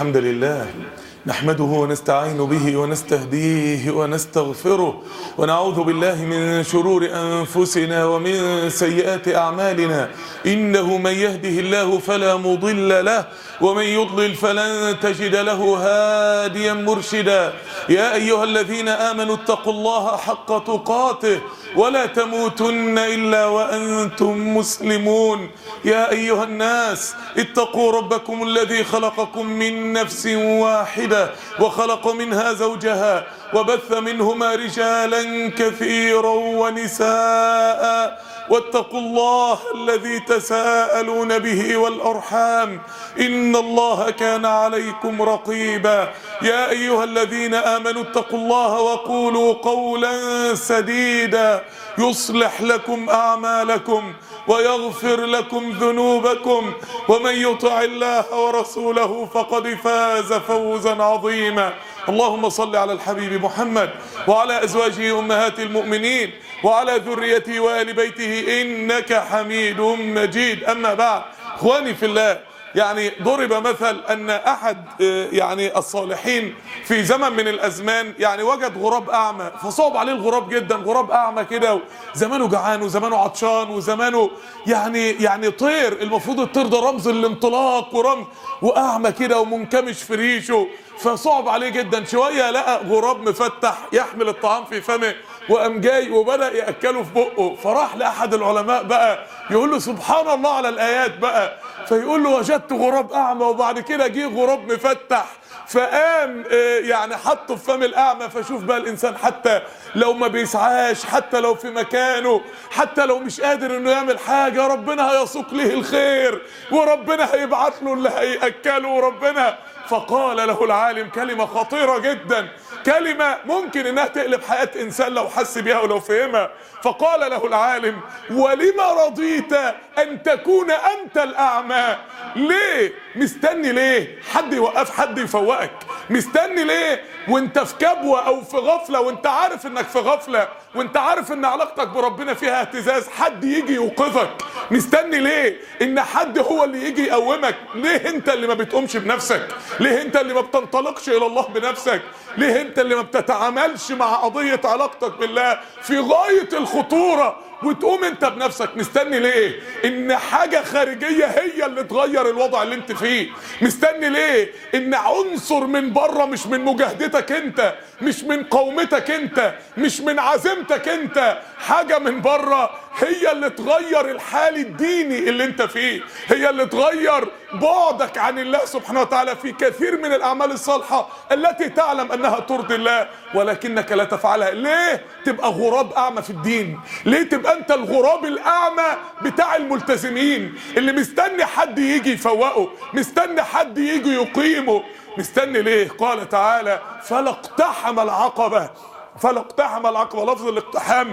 الحمد لله نحمده ونستعين به ونستهديه ونستغفره ونعوذ بالله من شرور أنفسنا ومن سيئات أعمالنا. إنه من يهده الله فلا مضل له ومن يضلل فلن تجد له هاديا مرشدا. يا أيها الذين آمنوا اتقوا الله حق تقاته ولا تموتن إلا وأنتم مسلمون. يا أيها الناس اتقوا ربكم الذي خلقكم من نفس واحدة وخلق منها زوجها وبث منهما رجالا كثيرا ونساء واتقوا الله الذي تساءلون به والأرحام إن الله كان عليكم رقيبا. يا أيها الذين آمنوا اتقوا الله وقولوا قولا سديدا يصلح لكم أعمالكم ويغفر لكم ذنوبكم ومن يطع الله ورسوله فقد فاز فوزا عظيما. اللهم صل على الحبيب محمد وعلى أزواجه أمهات المؤمنين وعلى ذريته وآل بيته إنك حميد مجيد. أما بعد، إخواني في الله، يعني ضرب مثل أن أحد الصالحين في زمن من الأزمان وجد غراب أعمى، فصعب عليه الغراب جدا. غراب أعمى كده وزمانه جعان وزمانه عطشان وزمانه طير، المفروض الطير ده رمز الانطلاق ورمز، وأعمى كده ومنكمش في ريشه، فصعب عليه جدا. شوية لقى غراب مفتح يحمل الطعام في فمه وقام جاي وبدأ يأكله في بقه، فراح لأحد العلماء بقى يقول له سبحان الله على الآيات بقى، فيقول له وجدت غراب أعمى وبعد كده جه غراب مفتح فقام حطه في فم الأعمى. فشوف بقى الإنسان حتى لو ما بيسعاش، حتى لو في مكانه، حتى لو مش قادر إنه يعمل حاجة، ربنا هيسوق له الخير وربنا هيبعت له اللي هيأكله وربنا. فقال له العالم كلمة خطيرة جدا، كلمة ممكن انها تقلب حياة انسان لو حس بيها ولو فهمها. فقال له العالم ولما رضيت ان تكون انت الاعمى؟ ليه مستني؟ ليه حد يوقف، حد يفوقك؟ مستني ليه وانت في كبوة او في غفلة، وانت عارف انك في غفلة، وانت عارف ان علاقتك بربنا فيها اهتزاز، حد يجي يوقظك؟ مستني ليه ان حد هو اللي يجي يقومك؟ ليه انت اللي ما بتقومش بنفسك؟ ليه انت اللي ما بتنطلقش الى الله بنفسك؟ ليه انت اللي ما بتتعاملش مع قضية علاقتك بالله في غاية الخطورة وتقوم انت بنفسك؟ مستني ليه ان حاجة خارجية هي اللي تغير الوضع اللي انت فيه؟ مستني ليه ان عنصر من بره، مش من مجاهدتك انت، مش من قومتك انت، مش من عزيمتك انت، حاجة من بره هي اللي تغير الحال الديني اللي انت فيه، هي اللي تغير بعدك عن الله سبحانه وتعالى في كثير من الأعمال الصالحة التي تعلم أنها ترضي الله ولكنك لا تفعلها. ليه تبقى غراب أعمى في الدين؟ ليه تبقى أنت الغراب الأعمى بتاع الملتزمين اللي مستني حد يجي يفوقه، مستني حد يجي يقيمه؟ مستني ليه؟ قال تعالى فلا اقتحم العقبة. فلا اقتحم العقبة، لفظ الاقتحام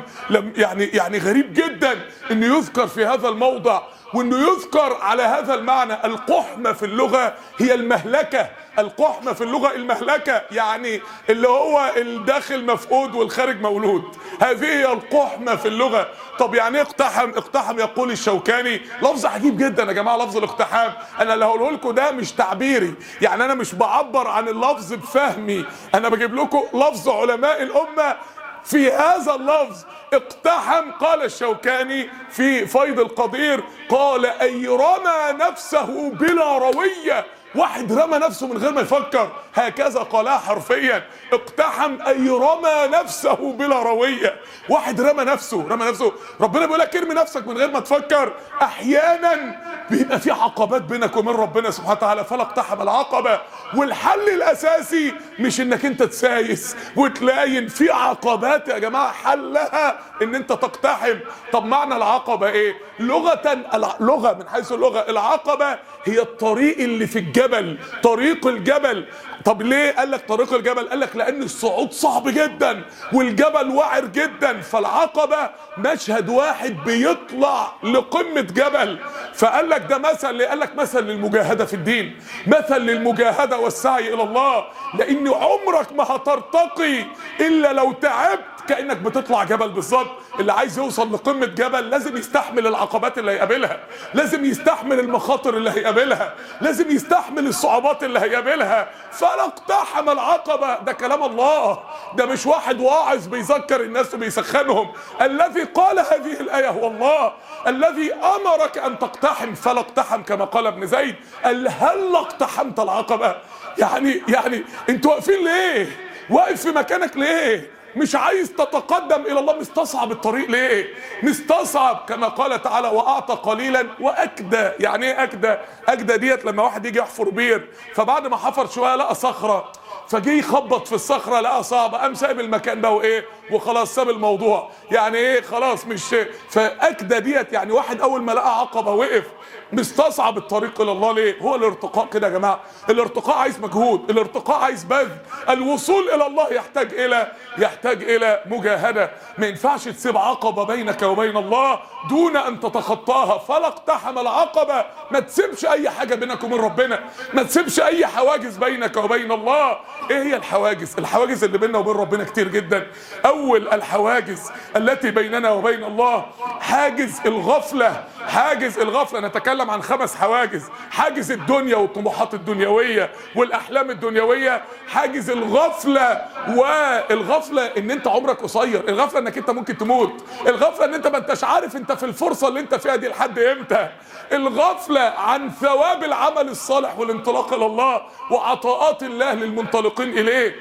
يعني غريب جدا انه يذكر في هذا الموضع، وانه يذكر على هذا المعنى. القحمة في اللغة هي المهلكة، القحمة في اللغة المهلكة، يعني اللي هو الداخل مفقود والخارج مولود، هذه هي القحمة في اللغة. طب يعني اقتحم؟ اقتحم يقول الشوكاني لفظ عجيب جدا يا جماعة. لفظ الاقتحام انا اللي هقوله لكم ده مش تعبيري، يعني انا مش بعبر عن اللفظ بفهمي، انا بجيب لكم لفظ علماء الامة في هذا اللفظ. اقتحم قال الشوكاني في فيض القدير، قال أي رمى نفسه بلا روية، واحد رمى نفسه من غير ما يفكر، هكذا قالها حرفيا. اقتحم أي رمى نفسه بلا روية، واحد رمى نفسه. ربنا بيقول لك ارمي نفسك من غير ما تفكر. احيانا بيبقى في عقبات بينك وبين ربنا سبحانه وتعالى، فلا اقتحم العقبة. والحل الاساسي مش انك انت تسايس وتلاين، في عقبات يا جماعة حلها ان انت تقتحم. طب معنى العقبة ايه؟ لغة من حيث اللغة العقبة هي الطريق اللي في الجبل، طريق الجبل. طب ليه قال لك طريق الجبل؟ قال لك لان الصعود صعب جدا والجبل وعر جدا، فالعقبة مشهد واحد بيطلع لقمة جبل. فقال لك ده مثل، قال لك مثل للمجاهدة في الدين، مثل للمجاهدة والسعي الى الله، لان عمرك ما هترتقي الا لو تعبت كأنك بتطلع جبل بالظبط. اللي عايز يوصل لقمة جبل لازم يستحمل العقبات اللي هيقابلها، لازم يستحمل المخاطر اللي هيقابلها، لازم يستحمل الصعوبات اللي هيقابلها. فلا اقتحم العقبة، ده كلام الله، ده مش واحد واعظ بيذكر الناس وبيسخنهم. الذي قال هذه الآية هو الله، الذي أمرك أن تقتحم فلا اقتحم، كما قال ابن زيد قال هل اقتحمت العقبة؟ يعني انتوا واقفين ليه؟ واقف في مكانك ليه؟ مش عايز تتقدم الى الله؟ مستصعب الطريق ليه؟ مستصعب، كما قال تعالى واعطى قليلا واكدى. يعني ايه اكدى؟ اكدى ديت لما واحد يجي يحفر بير، فبعد ما حفر شويه لقى صخره، فجه يخبط في الصخره لقى صعبه، قام سايب المكان ده وايه وخلاص، ساب الموضوع. يعني ايه خلاص مش. فاكدى ديت يعني واحد اول ما لقى عقبه وقف. مستصعب الطريق الى الله ليه؟ هو الارتقاء كده يا جماعه، الارتقاء عايز مجهود، الارتقاء عايز بذل، الوصول الى الله يحتاج الى مجاهده. ما ينفعش تسيب عقبه بينك وبين الله دون ان تتخطاها. فلا اقتحم العقبه، ما تسيبش اي حاجه بينك وبين ربنا، ما تسيبش اي حواجز بينك وبين الله. ايه هي الحواجز؟ الحواجز اللي بيننا وبين ربنا كتير جدا. اول الحواجز التي بيننا وبين الله حاجز الغفله. حاجز الغفله، نتكلم عن 5 حواجز: حاجز الدنيا والطموحات الدنيويه والاحلام الدنيويه، حاجز الغفله، والغفله ان انت عمرك قصير، الغفله انك انت ممكن تموت، الغفله ان انت ما انتش عارف انت في الفرصه اللي انت فيها دي لحد امتى، الغفله عن ثواب العمل الصالح والانطلاق الى الله وعطاءات الله للمنطلقين اليه.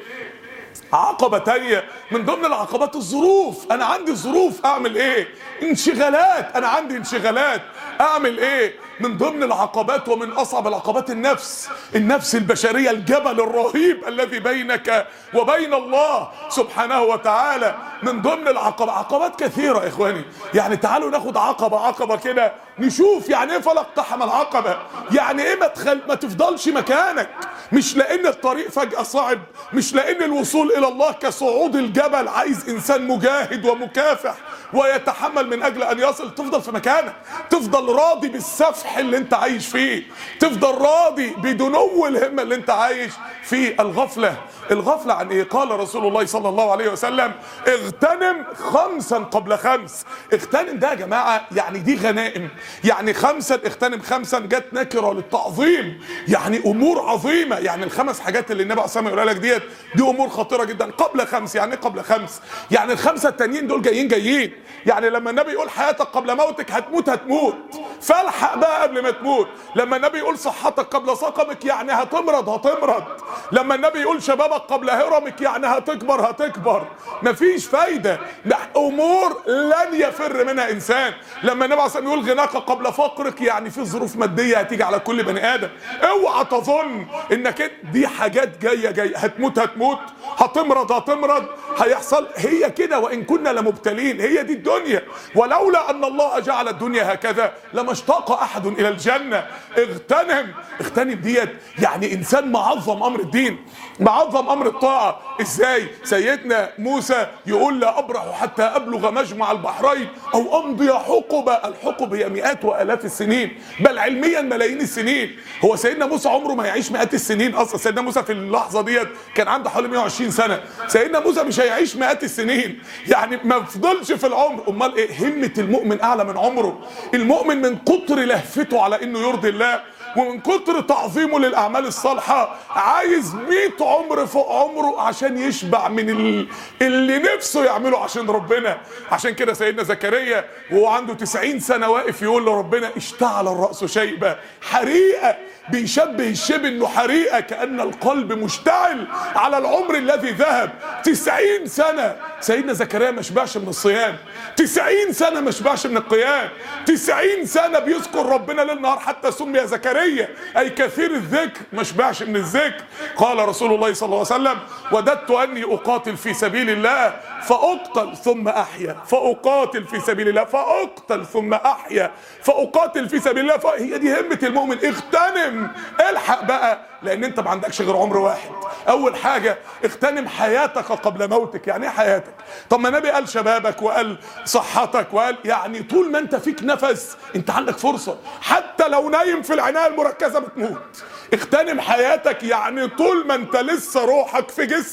عقبة تانية من ضمن العقبات الظروف. انا عندي ظروف، اعمل ايه؟ انشغالات، انا عندي انشغالات، اعمل ايه؟ من ضمن العقبات ومن اصعب العقبات النفس البشرية، الجبل الرهيب الذي بينك وبين الله سبحانه وتعالى. من ضمن عقبات كثيرة يا اخواني. يعني تعالوا ناخد عقبة كده نشوف يعني ايه فلا اقتحم العقبة. يعني ايه ما تفضلش مكانك، مش لان الطريق فجأة صعب، مش لان الوصول الى الله كصعود الجبل عايز انسان مجاهد ومكافح ويتحمل من اجل ان يصل، تفضل في مكانك، تفضل راضي بالسفح اللي انت عايش فيه، تفضل راضي بدنو الهمة اللي انت عايش فيه. الغفلة عن ايه؟ قال رسول الله صلى الله عليه وسلم اغتنم 5 قبل 5. اغتنم ده يا جماعة يعني دي غنائم، يعني 5 اغتنم 5 جت نكرة للتعظيم، يعني امور عظيمة. يعني ال5 حاجات اللي النبي عليه الصلاة والسلام يقولها لك دي امور خطيرة جدا. قبل 5 يعني ايه قبل 5؟ يعني ال5 التانيين دول جايين. يعني لما النبي يقول حياتك قبل موتك، هتموت فالحق بقى قبل ما تموت. لما النبي يقول صحتك قبل سقمك، يعني هتمرض. لما النبي يقول شبابك قبل هرمك، يعني هتكبر. مفيش فايدة، امور لن يفر منها انسان. لما النبي عليه الصلاة والسلام يقول غناك قبل فقرك، يعني في ظروف مادية هتيجي على كل بني ادم. اوعى تظن انك دي حاجات جاية، هتموت، هتمرض، هيحصل. هي كده، وان كنا لمبتلين، هي دي الدنيا. ولولا ان الله جعل الدنيا هكذا لما اشتاق احد الى الجنة. اغتنم ديت يعني انسان معظم امر الدين، معظم امر الطاعة. ازاي؟ سيدنا موسى يقول لا ابرح حتى ابلغ مجمع البحرين او امضي حقبة. الحقب هي مئات والاف السنين، بل علميا ملايين السنين. هو سيدنا موسى عمره ما يعيش مئات السنين اصلا. سيدنا موسى في اللحظة ديت كان عنده حوالي 120 سنة. سيدنا موسى مش هيعيش مئات السنين، يعني ما فضلش في العمر. امال ايه؟ همة المؤمن اعلى من عمره. المؤمن من كتر لهفته على انه يرضي الله ومن كتر تعظيمه للاعمال الصالحه عايز 100 عمر فوق عمره عشان يشبع من اللي نفسه يعمله عشان ربنا. عشان كده سيدنا زكريا وهو عنده 90 سنه واقف يقول لربنا اشتعل الراس شيبه، حريقه، بيشبه الشيب انه حريقه، كأن القلب مشتعل على العمر الذي ذهب. 90 سنه سيدنا زكريا ما شبعش من الصيام، 90 سنه ما شبعش من القيام، 90 سنه بيذكر ربنا ليل نهار، حتى سمي زكريا اي كثير الذكر، ما شبعش من الذكر. قال رسول الله صلى الله عليه وسلم وددت اني اقاتل في سبيل الله فاقتل ثم احيا، فاقاتل في سبيل الله فاقتل ثم احيا، فاقاتل في سبيل الله. هي دي همة المؤمن. اغتنم، الحق بقى، لان انت ما عندكش غير عمر واحد. اول حاجة اغتنم حياتك قبل موتك. يعني ايه حياتك؟ طب ما النبي قال شبابك وقال صحتك وقال، يعني طول ما انت فيك نفس انت عندك فرصة، حتى لو نايم في العناية المركزة بتموت. اغتنم حياتك، يعني طول ما انت لسه روحك في جسمك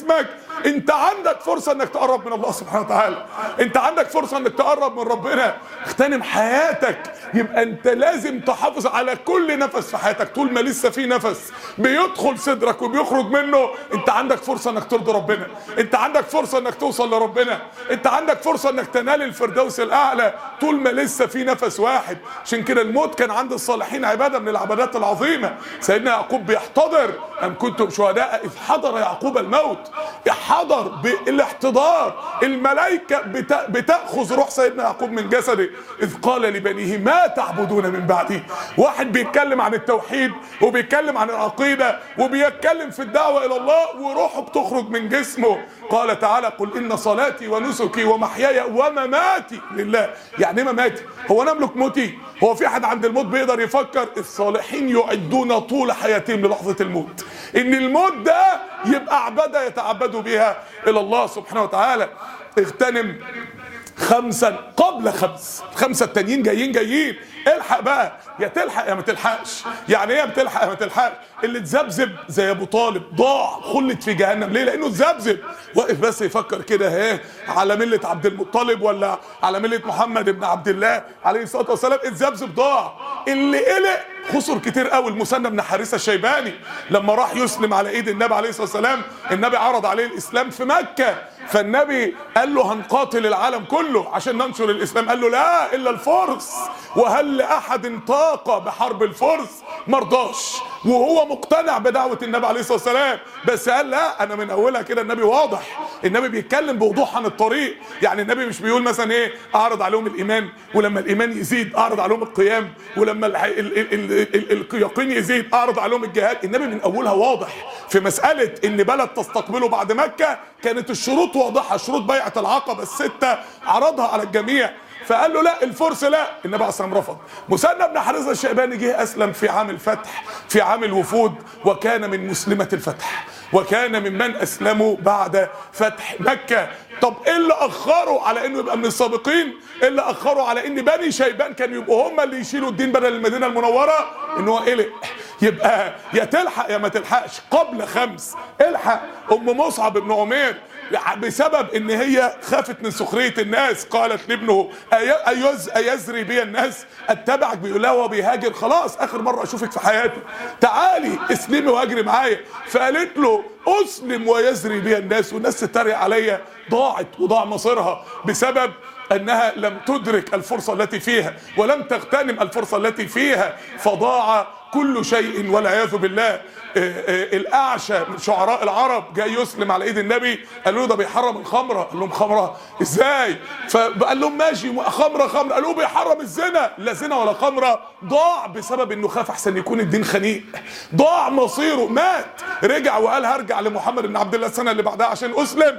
انت عندك فرصة انك تقرب من الله سبحانه وتعالى، انت عندك فرصة انك تقرب من ربنا. اغتنم حياتك. يبقى انت لازم تحافظ على كل نفس في حياتك. طول ما لسه في نفس بيدخل صدرك وبيخرج منه، انت عندك فرصة انك ترضي ربنا، انت عندك فرصة انك توصل لربنا، انت عندك فرصة انك تنال الفردوس الاعلى طول ما لسه في نفس واحد. عشان كده الموت كان عند الصالحين عبادة من العبادات العظيمة. سيدنا يعقوب بيحتضر: أم كنتم شهداء إذ حضر يعقوب الموت. حضر بالاحتضار، الملائكة بتأخذ روح سيدنا يعقوب من جسده. إذ قال لبنيه ما تعبدون من بعدي. واحد بيتكلم عن التوحيد وبيتكلم عن العقيدة وبيتكلم في الدعوة إلى الله وروحه بتخرج من جسمه. قال تعالى: قل إن صلاتي ونسكي ومحياي ومماتي لله. يعني ايه مماتي؟ هو انا املك موتي؟ هو في حد عند الموت بيقدر يفكر؟ الصالحين يعدون طول حياتهم للحظة الموت، ان الموت ده يبقى عبادة يتعبدوا بها الى الله سبحانه وتعالى. اغتنم 5 قبل 5. 5 التانيين جايين. الحق بقى، يا تلحق يا ما تلحقش. يعني ايه بتلحق يا ما تلحقش؟ اللي اتذبذب زي ابو طالب ضاع، خلد في جهنم. ليه؟ لانه اتذبذب، واقف بس يفكر كده على مله عبد المطلب ولا على مله محمد بن عبد الله عليه الصلاه والسلام. اتذبذب ضاع. اللي قلق خسر كتير قوي. المثنى بن حارثه الشيباني لما راح يسلم على ايد النبي عليه الصلاه والسلام، النبي عرض عليه الاسلام في مكه، فالنبي قال له: هنقاتل العالم كله عشان ننشر الاسلام. قال له: لا، الا الفرس. وهل لاحد طاقه بحرب الفرس؟ مرضاش، وهو مقتنع بدعوه النبي عليه الصلاه والسلام، بس قال: لا، انا من اولها كده. النبي واضح، النبي بيتكلم بوضوح عن الطريق. يعني النبي مش بيقول مثلا اعرض عليهم الايمان، ولما الايمان يزيد اعرض عليهم القيام، ولما اليقين يزيد اعرض عليهم الجهاد. النبي من اولها واضح في مساله ان بلد تستقبله بعد مكه. كانت الشروط واضحه، شروط بيعه العقبه ال6 عرضها على الجميع. فقال له: لا، الفرس لا. النبي عليه الصلاه والسلام رفض. مثنى بن حارثه الشيباني جه اسلم في عام الفتح، في عام الوفود، وكان من مسلمه الفتح، وكان ممن اسلموا بعد فتح مكه. طب ايه اللي اخره على انه يبقى من السابقين؟ ايه اللي اخره على ان بني شيبان كانوا يبقوا هم اللي يشيلوا الدين بدل المدينه المنوره؟ ان هو قلق. يبقى يا تلحق يا ما تلحقش. قبل 5 الحق. ام مصعب بن عمير بسبب ان هي خافت من سخريه الناس قالت لابنه: ايزري بي الناس؟ اتبعك. بيقول لها وهو بيهاجر: خلاص اخر مره اشوفك في حياتي، تعالي اسلمي واجري معايا. فقالت له: اسلم ويزري بي الناس، والناس تتريق عليا. ضاعت وضاع مصيرها بسبب انها لم تدرك الفرصه التي فيها ولم تغتنم الفرصه التي فيها، فضاع كل شيء والعياذ بالله. الاعشى من شعراء العرب جاي يسلم على ايد النبي، قالوا له: ده بيحرم الخمره. قال لهم: خمره ازاي؟ فقال لهم: ماشي، خمره. قالوا له: بيحرم الزنا. لا زنا ولا خمره. ضاع بسبب انه خاف احسن يكون الدين خنيق. ضاع مصيره، مات. رجع وقال: هرجع لمحمد بن عبد الله السنه اللي بعدها عشان اسلم.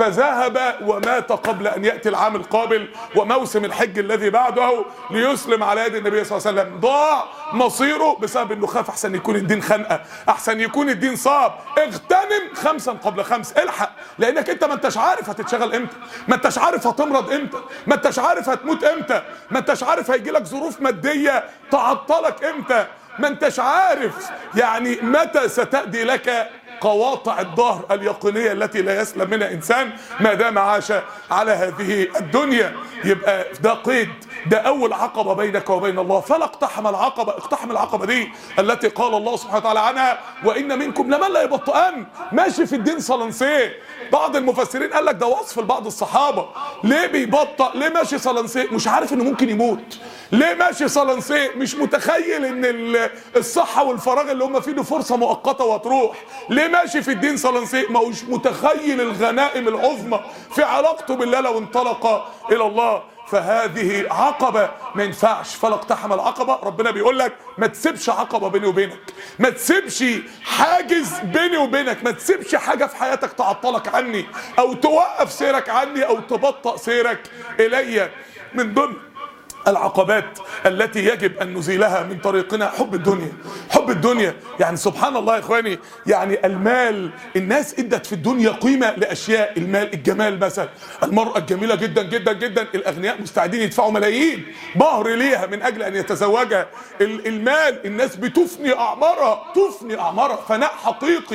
فذهب ومات قبل ان ياتي العام القابل وموسم الحج الذي بعده ليسلم على يد النبي صلى الله عليه وسلم. ضاع مصيره بسبب انه خاف احسن يكون الدين خنقه، احسن يكون الدين صعب. اغتنم 5 قبل 5. الحق، لانك انت ما انتش عارف هتتشغل امتى، ما انتش عارف هتمرض امتى، ما انتش عارف هتموت امتى، ما انتش عارف هيجي لك ظروف ماديه تعطلك امتى، ما انتش عارف يعني متى ستأتي لك قواطع الظهر اليقينية التي لا يسلم منها إنسان ما دام عاش على هذه الدنيا. يبقى ده قيد، ده أول عقبة بينك وبين الله. فلا اقتحم العقبة. اقتحم العقبة دي التي قال الله سبحانه وتعالى عنها: وإن منكم لمن لا يبطئن. ماشي في الدين صلنسيه. بعض المفسرين قال لك ده وصف لبعض الصحابة. ليه بيبطأ؟ ليه ماشي صلنسيه؟ مش عارف إنه ممكن يموت. ليه ماشي صلنسيه؟ مش متخيل إن الصحة والفراغ اللي هم فيه دي فرصة مؤقتة وهتروح. ليه ماشي في الدين صلنسيه؟ ما هوش متخيل الغنائم العظمى في علاقته بالله لو انطلق إلى الله. فهذه عقبة ما ينفعش. فلا اقتحم العقبة. ربنا بيقول لك ما تسيبش عقبة بيني وبينك، ما تسيبش حاجز بيني وبينك، ما تسيبش حاجة في حياتك تعطلك عني او توقف سيرك عني او تبطئ سيرك الي. من ضمن العقبات التي يجب ان نزيلها من طريقنا حب الدنيا. حب الدنيا، يعني سبحان الله يا اخواني، يعني المال، الناس ادت في الدنيا قيمه لاشياء. المال، الجمال مثلا، المراه الجميله جدا جدا جدا، الاغنياء مستعدين يدفعوا ملايين مهر ليها من اجل ان يتزوجها. المال، الناس بتفني اعمارها، تفني اعمارها فناء حقيقي.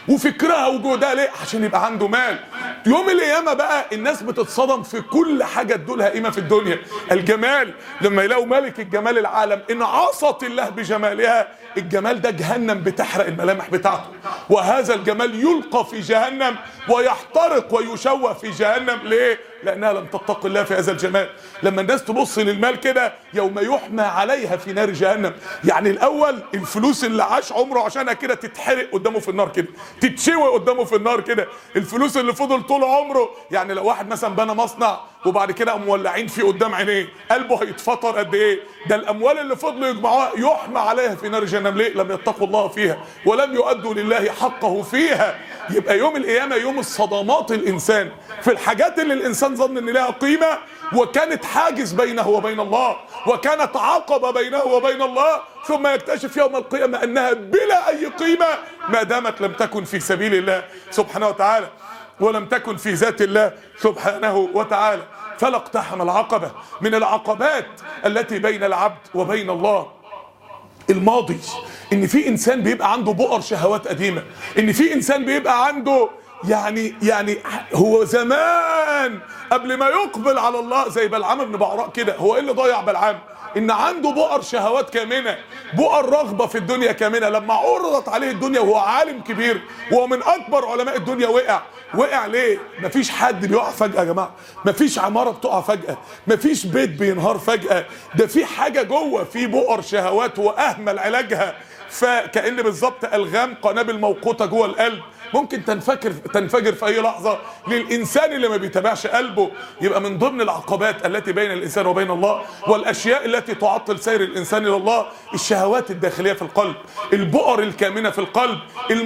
وفكرها وجهدها ليه؟ عشان يبقى عنده مال. يوم القيامه بقى الناس بتتصدم في كل حاجه ادولها قيمه في الدنيا. الجمال، لما يلاقوا ملك الجمال العالم ان عصت الله بجمالها، الجمال ده جهنم بتحرق الملامح بتاعته، وهذا الجمال يلقى في جهنم ويحترق ويشوه في جهنم. ليه؟ لانها لم تتق الله في هذا الجمال. لما الناس تبص للمال كده، يوم يحمى عليها في نار جهنم، يعني الاول الفلوس اللي عاش عمره عشانها كده تتحرق قدامه في النار كده، تتشوي قدامه في النار كده. الفلوس اللي فضل طول عمره، يعني لو واحد مثلا بنى مصنع وبعد كده قاموا مولعين فيه قدام عينيه، قلبه هيتفطر قد ايه؟ ده الاموال اللي فضلوا يجمعوها يحمى عليها في نار جهنم. ليه؟ لم يتقوا الله فيها ولم يؤدوا لله حقه فيها. يبقى يوم القيامه يوم الصدمات. الانسان في الحاجات اللي الانسان ظن ان لها قيمه وكانت حاجز بينه وبين الله، وكانت عقبه بينه وبين الله، ثم يكتشف يوم القيامه انها بلا اي قيمه ما دامت لم تكن في سبيل الله سبحانه وتعالى، ولم تكن في ذات الله سبحانه وتعالى. فلا اقتحم العقبه من العقبات التي بين العبد وبين الله. الماضي، ان في انسان بيبقى عنده بؤر شهوات قديمه، ان في انسان بيبقى عنده يعني هو زمان قبل ما يقبل على الله زي بلعام بن بعراء كده. هو ايه اللي ضيع بلعام؟ ان عنده بؤر شهوات كامنه، بؤر رغبه في الدنيا كامنه. لما عرضت عليه الدنيا وهو عالم كبير وهو من اكبر علماء الدنيا، وقع ليه؟ مفيش حد بيقع فجاه يا جماعه، مفيش عماره بتقع فجاه، مفيش بيت بينهار فجاه، ده في حاجه جوه، في بؤر شهوات واهمل علاجها. فكأن بالظبط الغام قنابل موقوته جوه القلب ممكن تنفجر في اي لحظه للانسان اللي ما بيتابعش قلبه. يبقى من ضمن العقبات التي بين الانسان وبين الله والاشياء التي تعطل سير الانسان الى الله الشهوات الداخليه في القلب، البؤر الكامنه في القلب،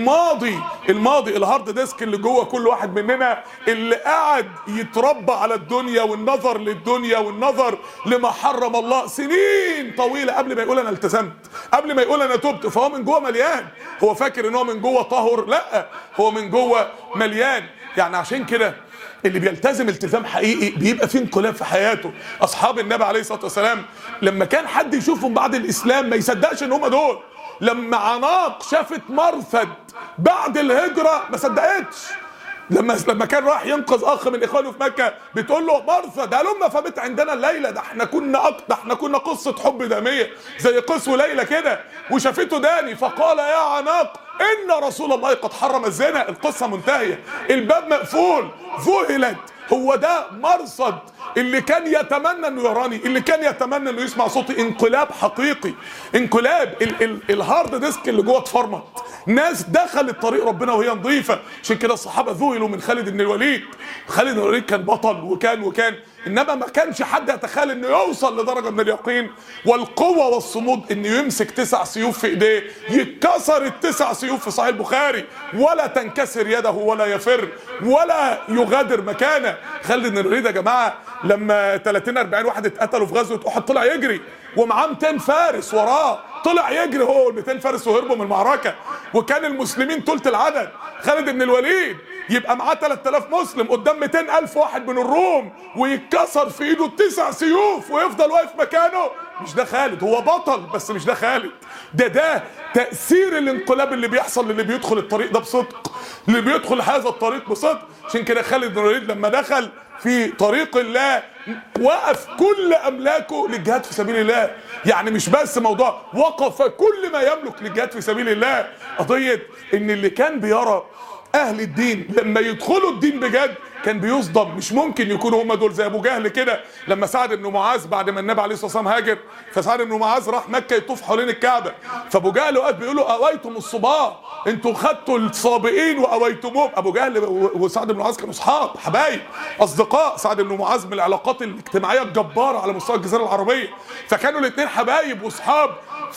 الماضي الهارد ديسك اللي جوه كل واحد مننا، اللي قاعد يتربى على الدنيا والنظر للدنيا والنظر لما حرم الله سنين طويله قبل ما يقول انا التزمت، قبل ما يقول انا تبت. فهو من جوه مليان، هو فاكر ان هو من جوه طهر، لا، هو من جوه مليان. يعني عشان كده اللي بيلتزم التزام حقيقي بيبقى فيه انقلاب في حياته. اصحاب النبي عليه الصلاه والسلام لما كان حد يشوفهم بعد الاسلام ما يصدقش ان هم دول. لما عناق شافت مرثد بعد الهجره ما صدقتش. لما كان راح ينقذ اخ من اخوانه في مكه، بتقول له مرثد هلم فبت عندنا الليله، ده احنا كنا قصه حب داميه زي قصه ليلى كده، وشافته داني فقال يا عناق ان رسول الله قد حرم الزنا. القصه منتهيه، الباب مقفول، ذهلت. هو ده مرصد اللي كان يتمنى انه يراني، اللي كان يتمنى انه يسمع صوتي. انقلاب حقيقي، انقلاب. الهارد ديسك اللي جوه اتفرمط، ناس دخلت طريق ربنا وهي نظيفه. عشان كده الصحابه ذهلوا من خالد بن الوليد. خالد بن الوليد كان بطل وكان انما ما كانش حد يتخيل انه يوصل لدرجه من اليقين والقوه والصمود انه يمسك 9 سيوف في ايديه، يتكسر ال9 سيوف في صحيح البخاري ولا تنكسر يده ولا يفر ولا يغادر مكانه. خالد بن الوليد يا جماعه لما 30-40 واحد اتقتلوا في غزوه احد طلع يجري ومعاه 200 فارس وراه، طلع يجري هو 200 فارس وهربوا من المعركه، وكان المسلمين ثلث العدد. خالد بن الوليد يبقى معاه 3000 مسلم قدام 200,000 واحد من الروم ويتكسر في ايده 9 سيوف ويفضل واقف مكانه. مش ده خالد، هو بطل بس مش ده خالد. ده تأثير الانقلاب اللي بيحصل للي بيدخل الطريق ده بصدق، اللي بيدخل هذا الطريق بصدق. عشان كده خالد بن الوليد لما دخل في طريق الله وقف كل املاكه للجهاد في سبيل الله. يعني مش بس موضوع، وقف كل ما يملك للجهاد في سبيل الله. قضيه ان اللي كان بيرى اهل الدين لما يدخلوا الدين بجد كان بيصدم. مش ممكن يكونوا هم دول، زي ابو جهل كده لما سعد بن معاذ بعد ما النبي عليه الصلاه والسلام هاجر، فسعد بن معاذ راح مكه يطوف حوالين الكعبه، فابو جهل وقف بيقول له اويتم الصباح، انتوا خدتوا الصابئين واويتموهم. ابو جهل وسعد بن معاذ كانوا اصحاب حبايب اصدقاء. سعد بن معاذ من العلاقات الاجتماعيه الجباره على مستوى الجزيره العربيه، فكانوا الاثنين حبايب واصحاب.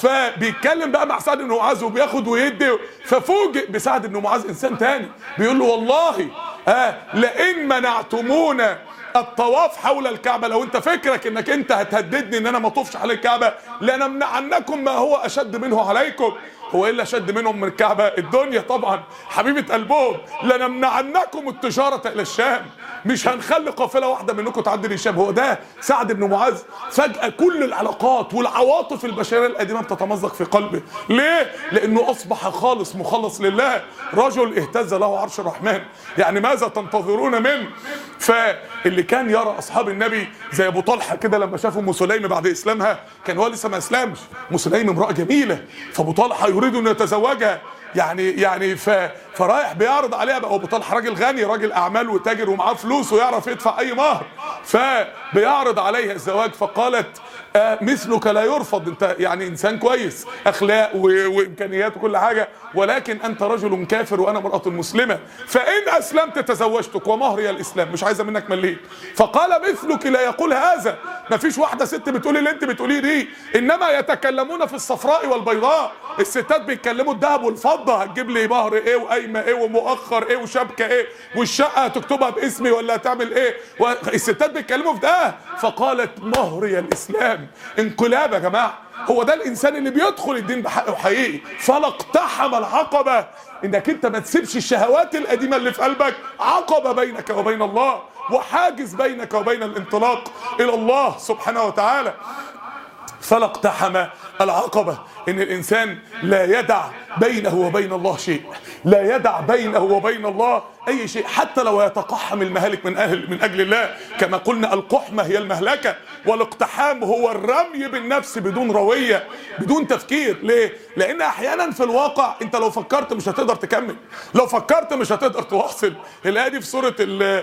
فبيتكلم بقى مع سعد بن معاذ وبياخد ويدي، ففوجئ بسعد بن معاذ انسان تاني بيقول له والله لئن منعتمونا الطواف حول الكعبه، لو انت فكرك انك انت هتهددني ان انا ما اطوفش حول الكعبه لنمنعنكم ما هو اشد منه عليكم. هو ايه اللي شد منهم من الكعبه؟ الدنيا طبعا حبيبه قلبهم. لنمنعنكم التجاره الى الشام، مش هنخلي قافله واحده منكم تعدي للشام. هو ده سعد بن معاذ. فجاه كل العلاقات والعواطف البشريه القديمه بتتمزق في قلبه. ليه؟ لانه اصبح خالص مخلص لله، رجل اهتز له عرش الرحمن. يعني ماذا تنتظرون منه؟ فاللي كان يرى اصحاب النبي زي ابو طلحه كده لما شافوا ام سليم بعد اسلامها، كان هو لسه ما اسلمش. ام سليم امراه جميله، فابو طلحه يريد ان يتزوجها. يعني فرايح بيعرض عليها بقى. ابو طلحه راجل غني، راجل اعمال وتاجر ومعاه فلوس ويعرف يدفع اي مهر، فبيعرض عليها الزواج. فقالت مثلك لا يرفض، انت يعني انسان كويس، اخلاق وامكانيات وكل حاجه، ولكن انت رجل كافر وانا امراه مسلمه، فان اسلمت تزوجتك ومهري الاسلام، مش عايزه منك مليم. فقال مثلك لا يقول هذا، ما فيش واحده ست بتقولي اللي انت بتقوليه دي، انما يتكلمون في الصفراء والبيضاء. الستات بيتكلموا الذهب والفضه، هتجيب لي مهر ايه وقايمه ايه ومؤخر ايه وشبكه ايه والشقه هتكتبها باسمي ولا هتعمل ايه، الستات بيتكلموا في ده. فقالت مهري الاسلام. انقلاب يا جماعه. هو ده الانسان اللي بيدخل الدين بحقه حقيقي. فلا اقتحم العقبه، انك انت ما تسيبش الشهوات القديمه اللي في قلبك عقبه بينك وبين الله، وحاجز بينك وبين الانطلاق الى الله سبحانه وتعالى. فلا اقتحم العقبة، ان الانسان لا يدع بينه وبين الله شيء، لا يدع بينه وبين الله اي شيء، حتى لو يتقحم المهالك من اجل الله. كما قلنا القحمة هي المهلكة، والاقتحام هو الرمي بالنفس بدون روية بدون تفكير. ليه؟ لان احيانا في الواقع انت لو فكرت مش هتقدر تكمل، لو فكرت مش هتقدر تواصل. الآية دي في سورة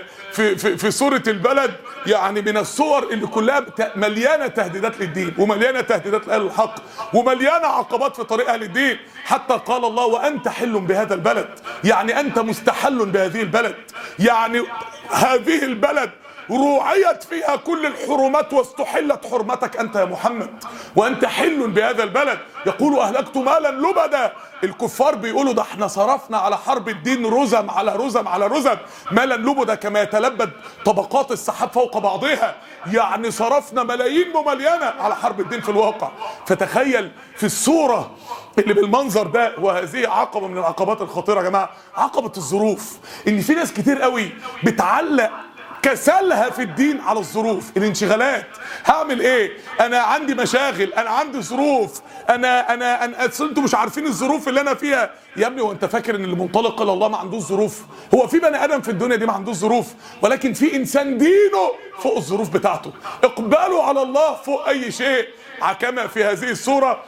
في سورة البلد، يعني من الصور اللي كلها مليانة تهديدات للدين، ومليانة تهديدات لأهل الحق، ومليانة عقبات في طريق أهل الدين. حتى قال الله وأنت حل بهذا البلد، يعني أنت مستحل بهذه البلد، يعني هذه البلد روعيت فيها كل الحرمات واستحلت حرمتك أنت يا محمد، وأنت حل بهذا البلد. يقول أهلكت مالا لبدا. الكفار بيقولوا ده احنا صرفنا على حرب الدين رزم على رزم على رزم. مالا لبدا كما يتلبد طبقات السحاب فوق بعضها، يعني صرفنا ملايين مملينة على حرب الدين في الواقع. فتخيل في الصورة اللي بالمنظر ده، وهذه عقبة من العقبات الخطيرة يا جماعة، عقبة الظروف. ان في ناس كتير قوي بتعلق كسلها في الدين على الظروف، الانشغالات. هعمل ايه؟ انا عندي مشاغل، انا عندي ظروف، انا انتوا مش عارفين الظروف اللي انا فيها. يا ابني وانت فاكر ان اللي منطلق الى الله ما عندوش ظروف؟ هو في بني ادم في الدنيا دي ما عندوش ظروف؟ ولكن في انسان دينه فوق الظروف بتاعته، اقباله على الله فوق اي شيء. كما في هذه السورة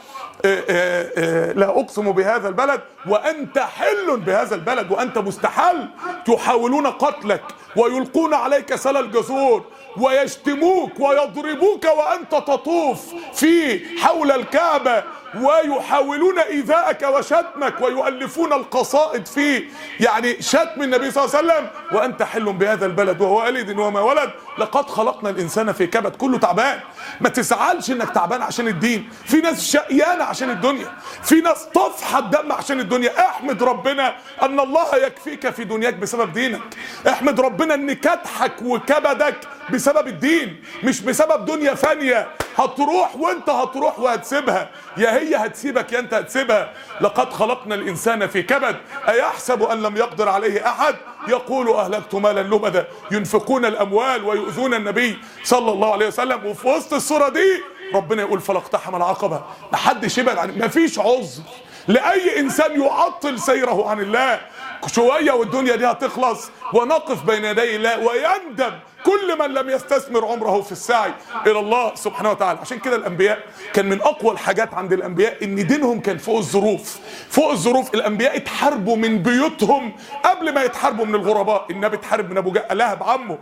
لا أقسم بهذا البلد وأنت حل بهذا البلد وأنت مستحل، يحاولون قتلك ويلقون عليك سل الجزور ويشتموك ويضربوك وأنت تطوف في حول الكعبة، ويحاولون إيذاءك وشتمك ويؤلفون القصائد في يعني شتم النبي صلى الله عليه وسلم، وأنت حل بهذا البلد وهو والد وما ولد. لقد خلقنا الإنسان في كبد. كله تعبان. ما تزعلش إنك تعبان عشان الدين. في ناس شقيانة عشان الدنيا، في ناس طفحة الدم عشان الدنيا. احمد ربنا أن الله يكفيك في دنياك بسبب دينك. احمد ربنا إن كدحك وكبدك بسبب الدين، مش بسبب دنيا فانية هتروح وانت هتروح وهتسيبها، يا هي هتسيبك يا انت هتسيبها. لقد خلقنا الانسان في كبد ايحسب ان لم يقدر عليه احد يقول اهلكت مالا لبدا. ينفقون الاموال ويؤذون النبي صلى الله عليه وسلم. وفي وسط السوره دي ربنا يقول فلا اقتحم العقبه. محدش يبعد عن، مفيش عذر لاي انسان يعطل سيره عن الله. شويه والدنيا دي هتخلص ونقف بين يدي الله ويندم كل من لم يستثمر عمره في السعي الى الله سبحانه وتعالى. عشان كده الانبياء كان من اقوى الحاجات عند الانبياء ان دينهم كان فوق الظروف. فوق الظروف. الانبياء اتحاربوا من بيوتهم قبل ما يتحاربوا من الغرباء. النبي اتحارب من ابو لهب عمه.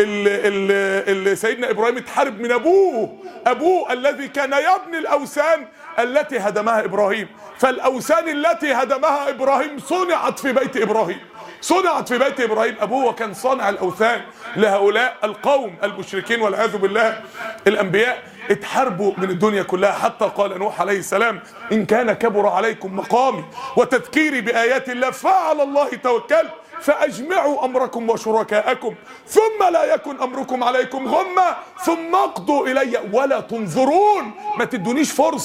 سيدنا ابراهيم اتحارب من ابوه الذي كان يبني الاوثان التي هدمها ابراهيم. فالاوثان التي هدمها ابراهيم صنعت في بيت ابراهيم، صنعت في بيت ابراهيم. ابوه كان صانع الاوثان لهؤلاء القوم المشركين والعياذ بالله. الانبياء اتحاربوا من الدنيا كلها، حتى قال نوح عليه السلام ان كان كبر عليكم مقامي وتذكيري بايات الله فعلى الله توكلت فاجمعوا امركم وشركاءكم ثم لا يكن امركم عليكم غمه ثم اقضوا الي ولا تنظرون. ما تدونيش فرصه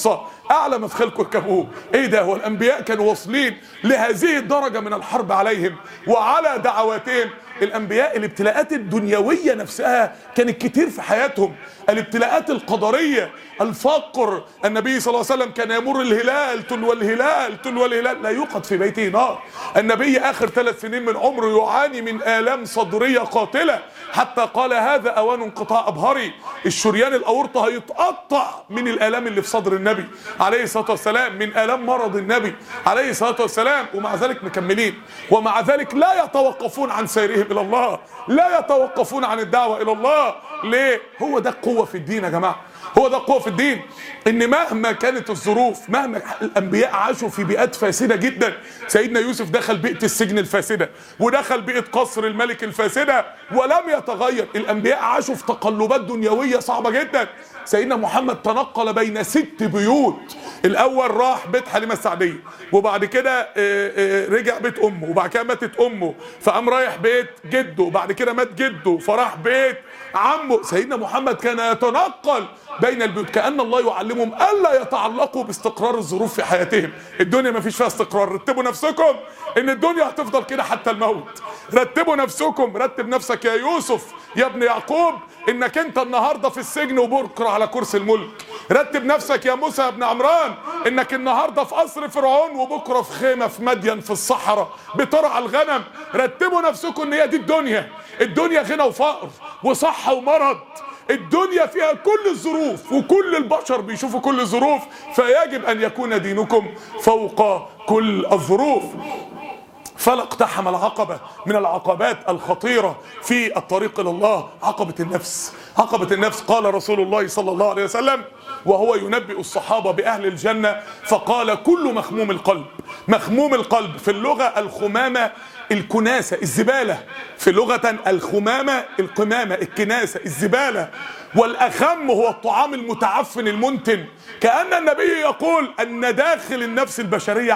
اعلى ما في خلقه يركبوه. ايه ده؟ هو الانبياء كانوا واصلين لهذه الدرجه من الحرب عليهم وعلى دعواتهم؟ الانبياء الابتلاءات الدنيويه نفسها كانت كتير في حياتهم، الابتلاءات القدريه، الفقر. النبي صلى الله عليه وسلم كان يمر الهلال تلو الهلال تلو الهلال لا يوقد في بيته نار. النبي اخر 3 سنين من عمره يعاني من الام صدريه قاتله، حتى قال هذا اوان انقطاع ابهري، الشريان الاورطه هيتقطع من الالام اللي في صدر النبي عليه الصلاه والسلام، من الام مرض النبي عليه الصلاه والسلام. ومع ذلك مكملين، ومع ذلك لا يتوقفون عن سيرهم الى الله، لا يتوقفون عن الدعوه الى الله. ليه؟ هو ده القوه في الدين يا جماعه، هو ده القوه في الدين. ان مهما كانت الظروف، مهما الانبياء عاشوا في بيئات فاسده جدا. سيدنا يوسف دخل بيئه السجن الفاسده، ودخل بيئه قصر الملك الفاسده، ولم يتغير. الانبياء عاشوا في تقلبات دنيويه صعبه جدا. سيدنا محمد تنقل بين 6 بيوت. الاول راح بيت حليمه السعديه، وبعد كده رجع بيت امه، وبعد كده ماتت امه، فقام رايح بيت جده، وبعد كده مات جده فراح بيت عمه. سيدنا محمد كان يتنقل بين البيوت، كأن الله يعلمهم ألا يتعلقوا باستقرار الظروف في حياتهم. الدنيا ما فيش فيها استقرار، رتبوا نفسكم ان الدنيا هتفضل كده حتى الموت. رتبوا نفسكم، رتب نفسك يا يوسف يا ابن يعقوب انك انت النهارده في السجن وبكره على كرسي الملك. رتب نفسك يا موسى يا ابن عمران انك النهارده في قصر فرعون وبكره في خيمه في مدين في الصحراء بترعى الغنم. رتبوا نفسكم ان هي دي الدنيا. الدنيا غنى وفقر وصحه ومرض، الدنيا فيها كل الظروف وكل البشر بيشوفوا كل الظروف، فيجب ان يكون دينكم فوق كل الظروف. فلا اقتحم العقبة من العقبات الخطيرة في الطريق إلى الله، عقبة النفس. عقبة النفس. قال رسول الله صلى الله عليه وسلم وهو ينبئ الصحابة بأهل الجنة، فقال كل مخموم القلب. مخموم القلب في اللغة الخمامة الكناسة الزبالة، في لغة الخمامة القمامة الكناسة الزبالة، والأخم هو الطعام المتعفن المنتن. كأن النبي يقول أن داخل النفس البشرية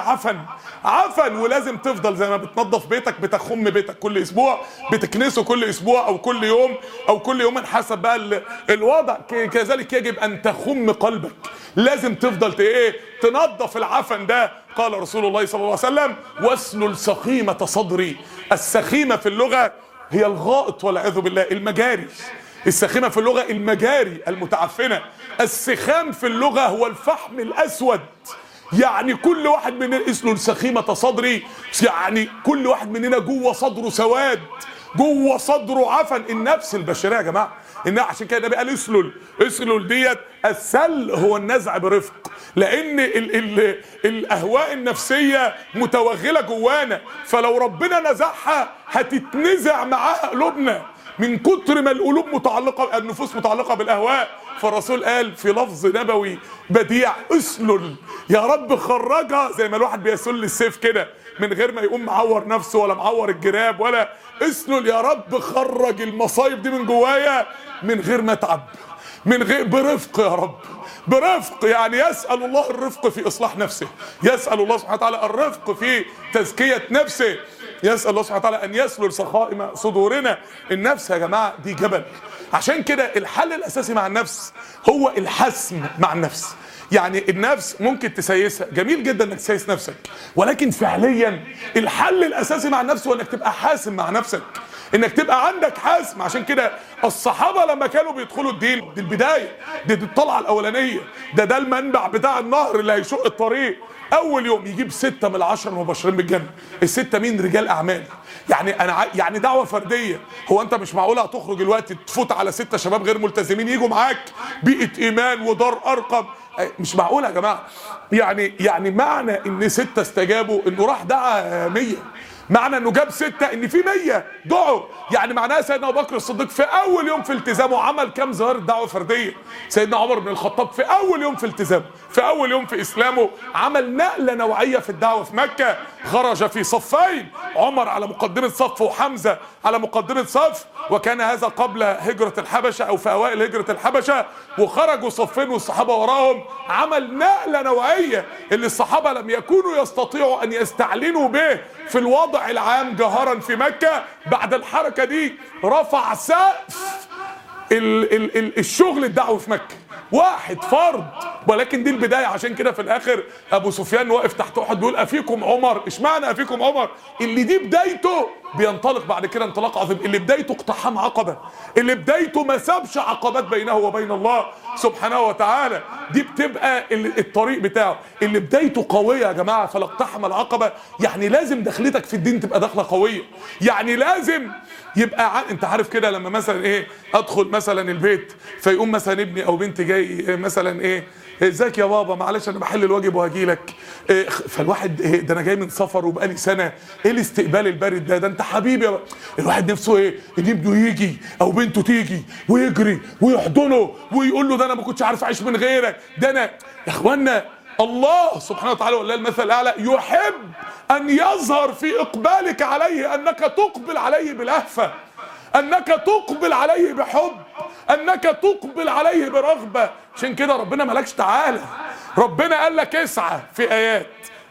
عفن، ولازم تفضل زي ما بتنظف بيتك، بتخم بيتك كل أسبوع، بتكنسه كل أسبوع أو كل يوم أو كل يومين حسب بقى الوضع. كذلك يجب أن تخم قلبك، لازم تفضل تنظف العفن ده. قال رسول الله صلى الله عليه وسلم واسلل سخيمة صدري. السخيمة في اللغة هي الغائط والعياذ بالله، المجاري. السخيمة في اللغة المجاري المتعفنة. السخام في اللغة هو الفحم الأسود. يعني كل واحد مننا اسلل سخيمة صدري، يعني كل واحد مننا جوه صدره سواد، جوه صدره عفن. النفس البشرية يا جماعة، إنها عشان كده النبي قال اسلل ديت. السل هو النزع برفق، لأن الأهواء النفسية متوغلة جوانا، فلو ربنا نزعها هتتنزع معاها قلوبنا من كتر ما القلوب متعلقة، النفوس متعلقة بالأهواء. فالرسول قال في لفظ نبوي بديع اسلل يا رب خرجها، زي ما الواحد بيسل السيف كده من غير ما يقوم معور نفسه ولا معور الجراب، ولا اسلل يا رب خرج المصايب دي من جوايا من غير ما اتعب، من غير برفق يا رب، برفق. يعني يسأل الله الرفق في إصلاح نفسه، يسأل الله سبحانه وتعالى الرفق في تزكية نفسه، يسأل الله سبحانه وتعالى أن يسلل سخائم صدورنا. النفس يا جماعة دي جبل. عشان كده الحل الأساسي مع النفس هو الحسم مع النفس. يعني النفس ممكن تسيسها، جميل جدا انك تسيس نفسك، ولكن فعليا الحل الأساسي مع النفس هو انك تبقى حاسم مع نفسك، انك تبقى عندك حاسم. عشان كده الصحابة لما كانوا بيدخلوا الدين، دي البداية، دي الطلعة الأولانية، ده المنبع بتاع النهر اللي هيشق الطريق. أول يوم يجيب 6 من 10 المبشرين بالجنة. ال6 مين؟ رجال أعمال. يعني دعوة فردية. هو أنت مش معقولة هتخرج دلوقتي تفوت على 6 شباب غير ملتزمين يجوا معاك بيئة إيمان ودار أرقم؟ مش معقولة يا جماعة. يعني معنى إن 6 استجابوا إنه راح دعا 100، معنى انه جاب 6 ان في 100 دعوا. يعني معناها سيدنا ابو بكر الصديق في اول يوم في التزامه عمل كام ظاهره دعوه فرديه. سيدنا عمر بن الخطاب في اول يوم في التزامه، في اول يوم في اسلامه عمل نقله نوعيه في الدعوه في مكه. خرج في صفين، عمر على مقدمه صف وحمزه على مقدمه صف، وكان هذا قبل هجره الحبشه او في اوائل هجره الحبشه، وخرجوا صفين والصحابه وراهم. عمل نقله نوعيه اللي الصحابه لم يكونوا يستطيعوا ان يستعلنوا به في الوضع العام جهرا في مكة. بعد الحركة دي رفع سقف الشغل الدعوي في مكة. واحد فرد ولكن دي البدايه. عشان كده في الاخر ابو سفيان واقف تحت احد بيقول افيكم عمر. اشمعنى افيكم عمر؟ اللي دي بدايته بينطلق بعد كده انطلاق عظيم، اللي بدايته اقتحام عقبه، اللي بدايته ما سابش عقبات بينه وبين الله سبحانه وتعالى، دي بتبقى الطريق بتاعه. اللي بدايته قويه يا جماعه فلا اقتحم العقبه، يعني لازم دخلتك في الدين تبقى دخله قويه، يعني لازم يبقى انت عارف كده لما مثلا ايه ادخل مثلا البيت فيقوم مثلا ابني او بنتي جاي مثلا ايه ازيك يا بابا معلش انا بحل الواجب وهجيلك، فالواحد ايه ده انا جاي من سفر وبقالي سنه، ايه الاستقبال البارد ده انت حبيبي يا الواحد نفسه ايه ان ابنه يجي او بنته تيجي ويجري ويحضنه ويقول له ده انا ما كنتش عارف اعيش من غيرك، ده انا يا اخوانا الله سبحانه وتعالى ولله المثل الاعلى يحب ان يظهر في اقبالك عليه انك تقبل عليه بلهفه، انك تقبل عليه بحب، انك تقبل عليه برغبه. عشان كده ربنا مالكش تعالى، ربنا قال لك اسعى في ايات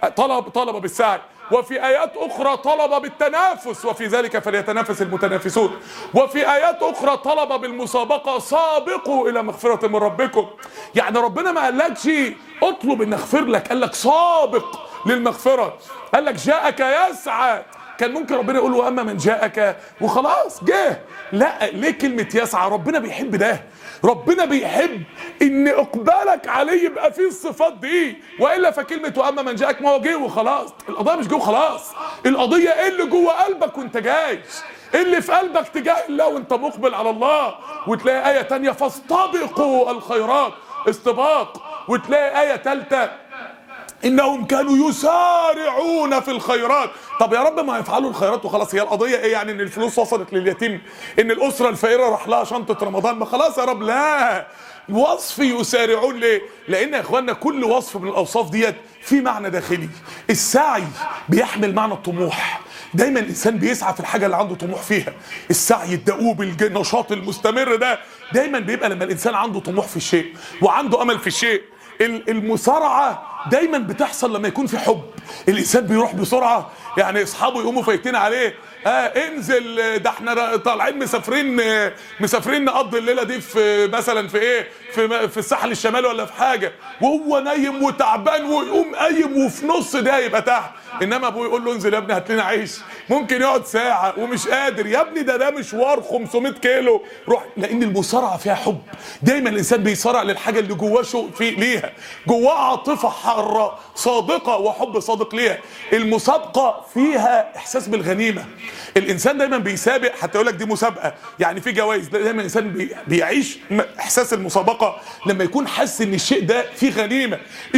طلب بالسعي، وفي ايات اخرى طلب بالتنافس وفي ذلك فليتنافس المتنافسون، وفي ايات اخرى طلب بالمسابقه سابقوا الى مغفره من ربكم. يعني ربنا ما قالكش اطلب ان اغفر لك، قال لك سابق للمغفره، قال لك جاءك يسعى. كان ممكن ربنا يقول له اما من جاءك وخلاص جه، لا ليه كلمه يسعى؟ ربنا بيحب ده، ربنا بيحب ان اقبالك عليه يبقى فيه الصفات دي، والا فكلمه واما من جاءك ما هو جه وخلاص. القضيه مش جه وخلاص، القضيه ايه اللي جوه قلبك وانت جاي، ايه اللي في قلبك تجاه الله وانت مقبل على الله. وتلاقي ايه تانية فاستبقوا الخيرات، استباق. وتلاقي ايه ثالثه انهم كانوا يسارعون في الخيرات. طب يا رب ما يفعلوا الخيرات وخلاص، هي القضيه ايه يعني؟ ان الفلوس وصلت لليتيم، ان الاسره الفقيره راح لها شنطه رمضان، ما خلاص يا رب. لا، وصف يسارعون ليه؟ لان يا اخوانا كل وصف من الاوصاف ديت في معنى داخلي. السعي بيحمل معنى الطموح، دايما الانسان بيسعى في الحاجه اللي عنده طموح فيها. السعي الدؤوب النشاط المستمر ده دايما بيبقى لما الانسان عنده طموح في الشيء وعنده امل في الشيء. المسارعه دايما بتحصل لما يكون في حب، الانسان بيروح بسرعه. يعني اصحابه يقوموا فايتين عليه انزل ده احنا طالعين مسافرين نقضي الليله دي في مثلا في ايه في الساحل الشمالي ولا في حاجه، وهو نايم وتعبان ويقوم قايم وفي نص ده يبقى تحت. انما ابوه يقول له انزل يا ابني هات لنا عيش، ممكن يقعد ساعه ومش قادر. يا ابني ده مشوار 500 كيلو روح. لان المسارعه فيها حب، دايما الانسان بيصارع للحاجه اللي جواه شوق ليها، جواه عاطفه حاره صادقه وحب صادق ليها. المسابقه فيها احساس بالغنيمه، الانسان دايما بيسابق، حتى يقول لك دي مسابقه يعني في جوائز. دايما الانسان بيعيش احساس المسابقه لما يكون حاسس ان الشيء ده فيه غنيمه.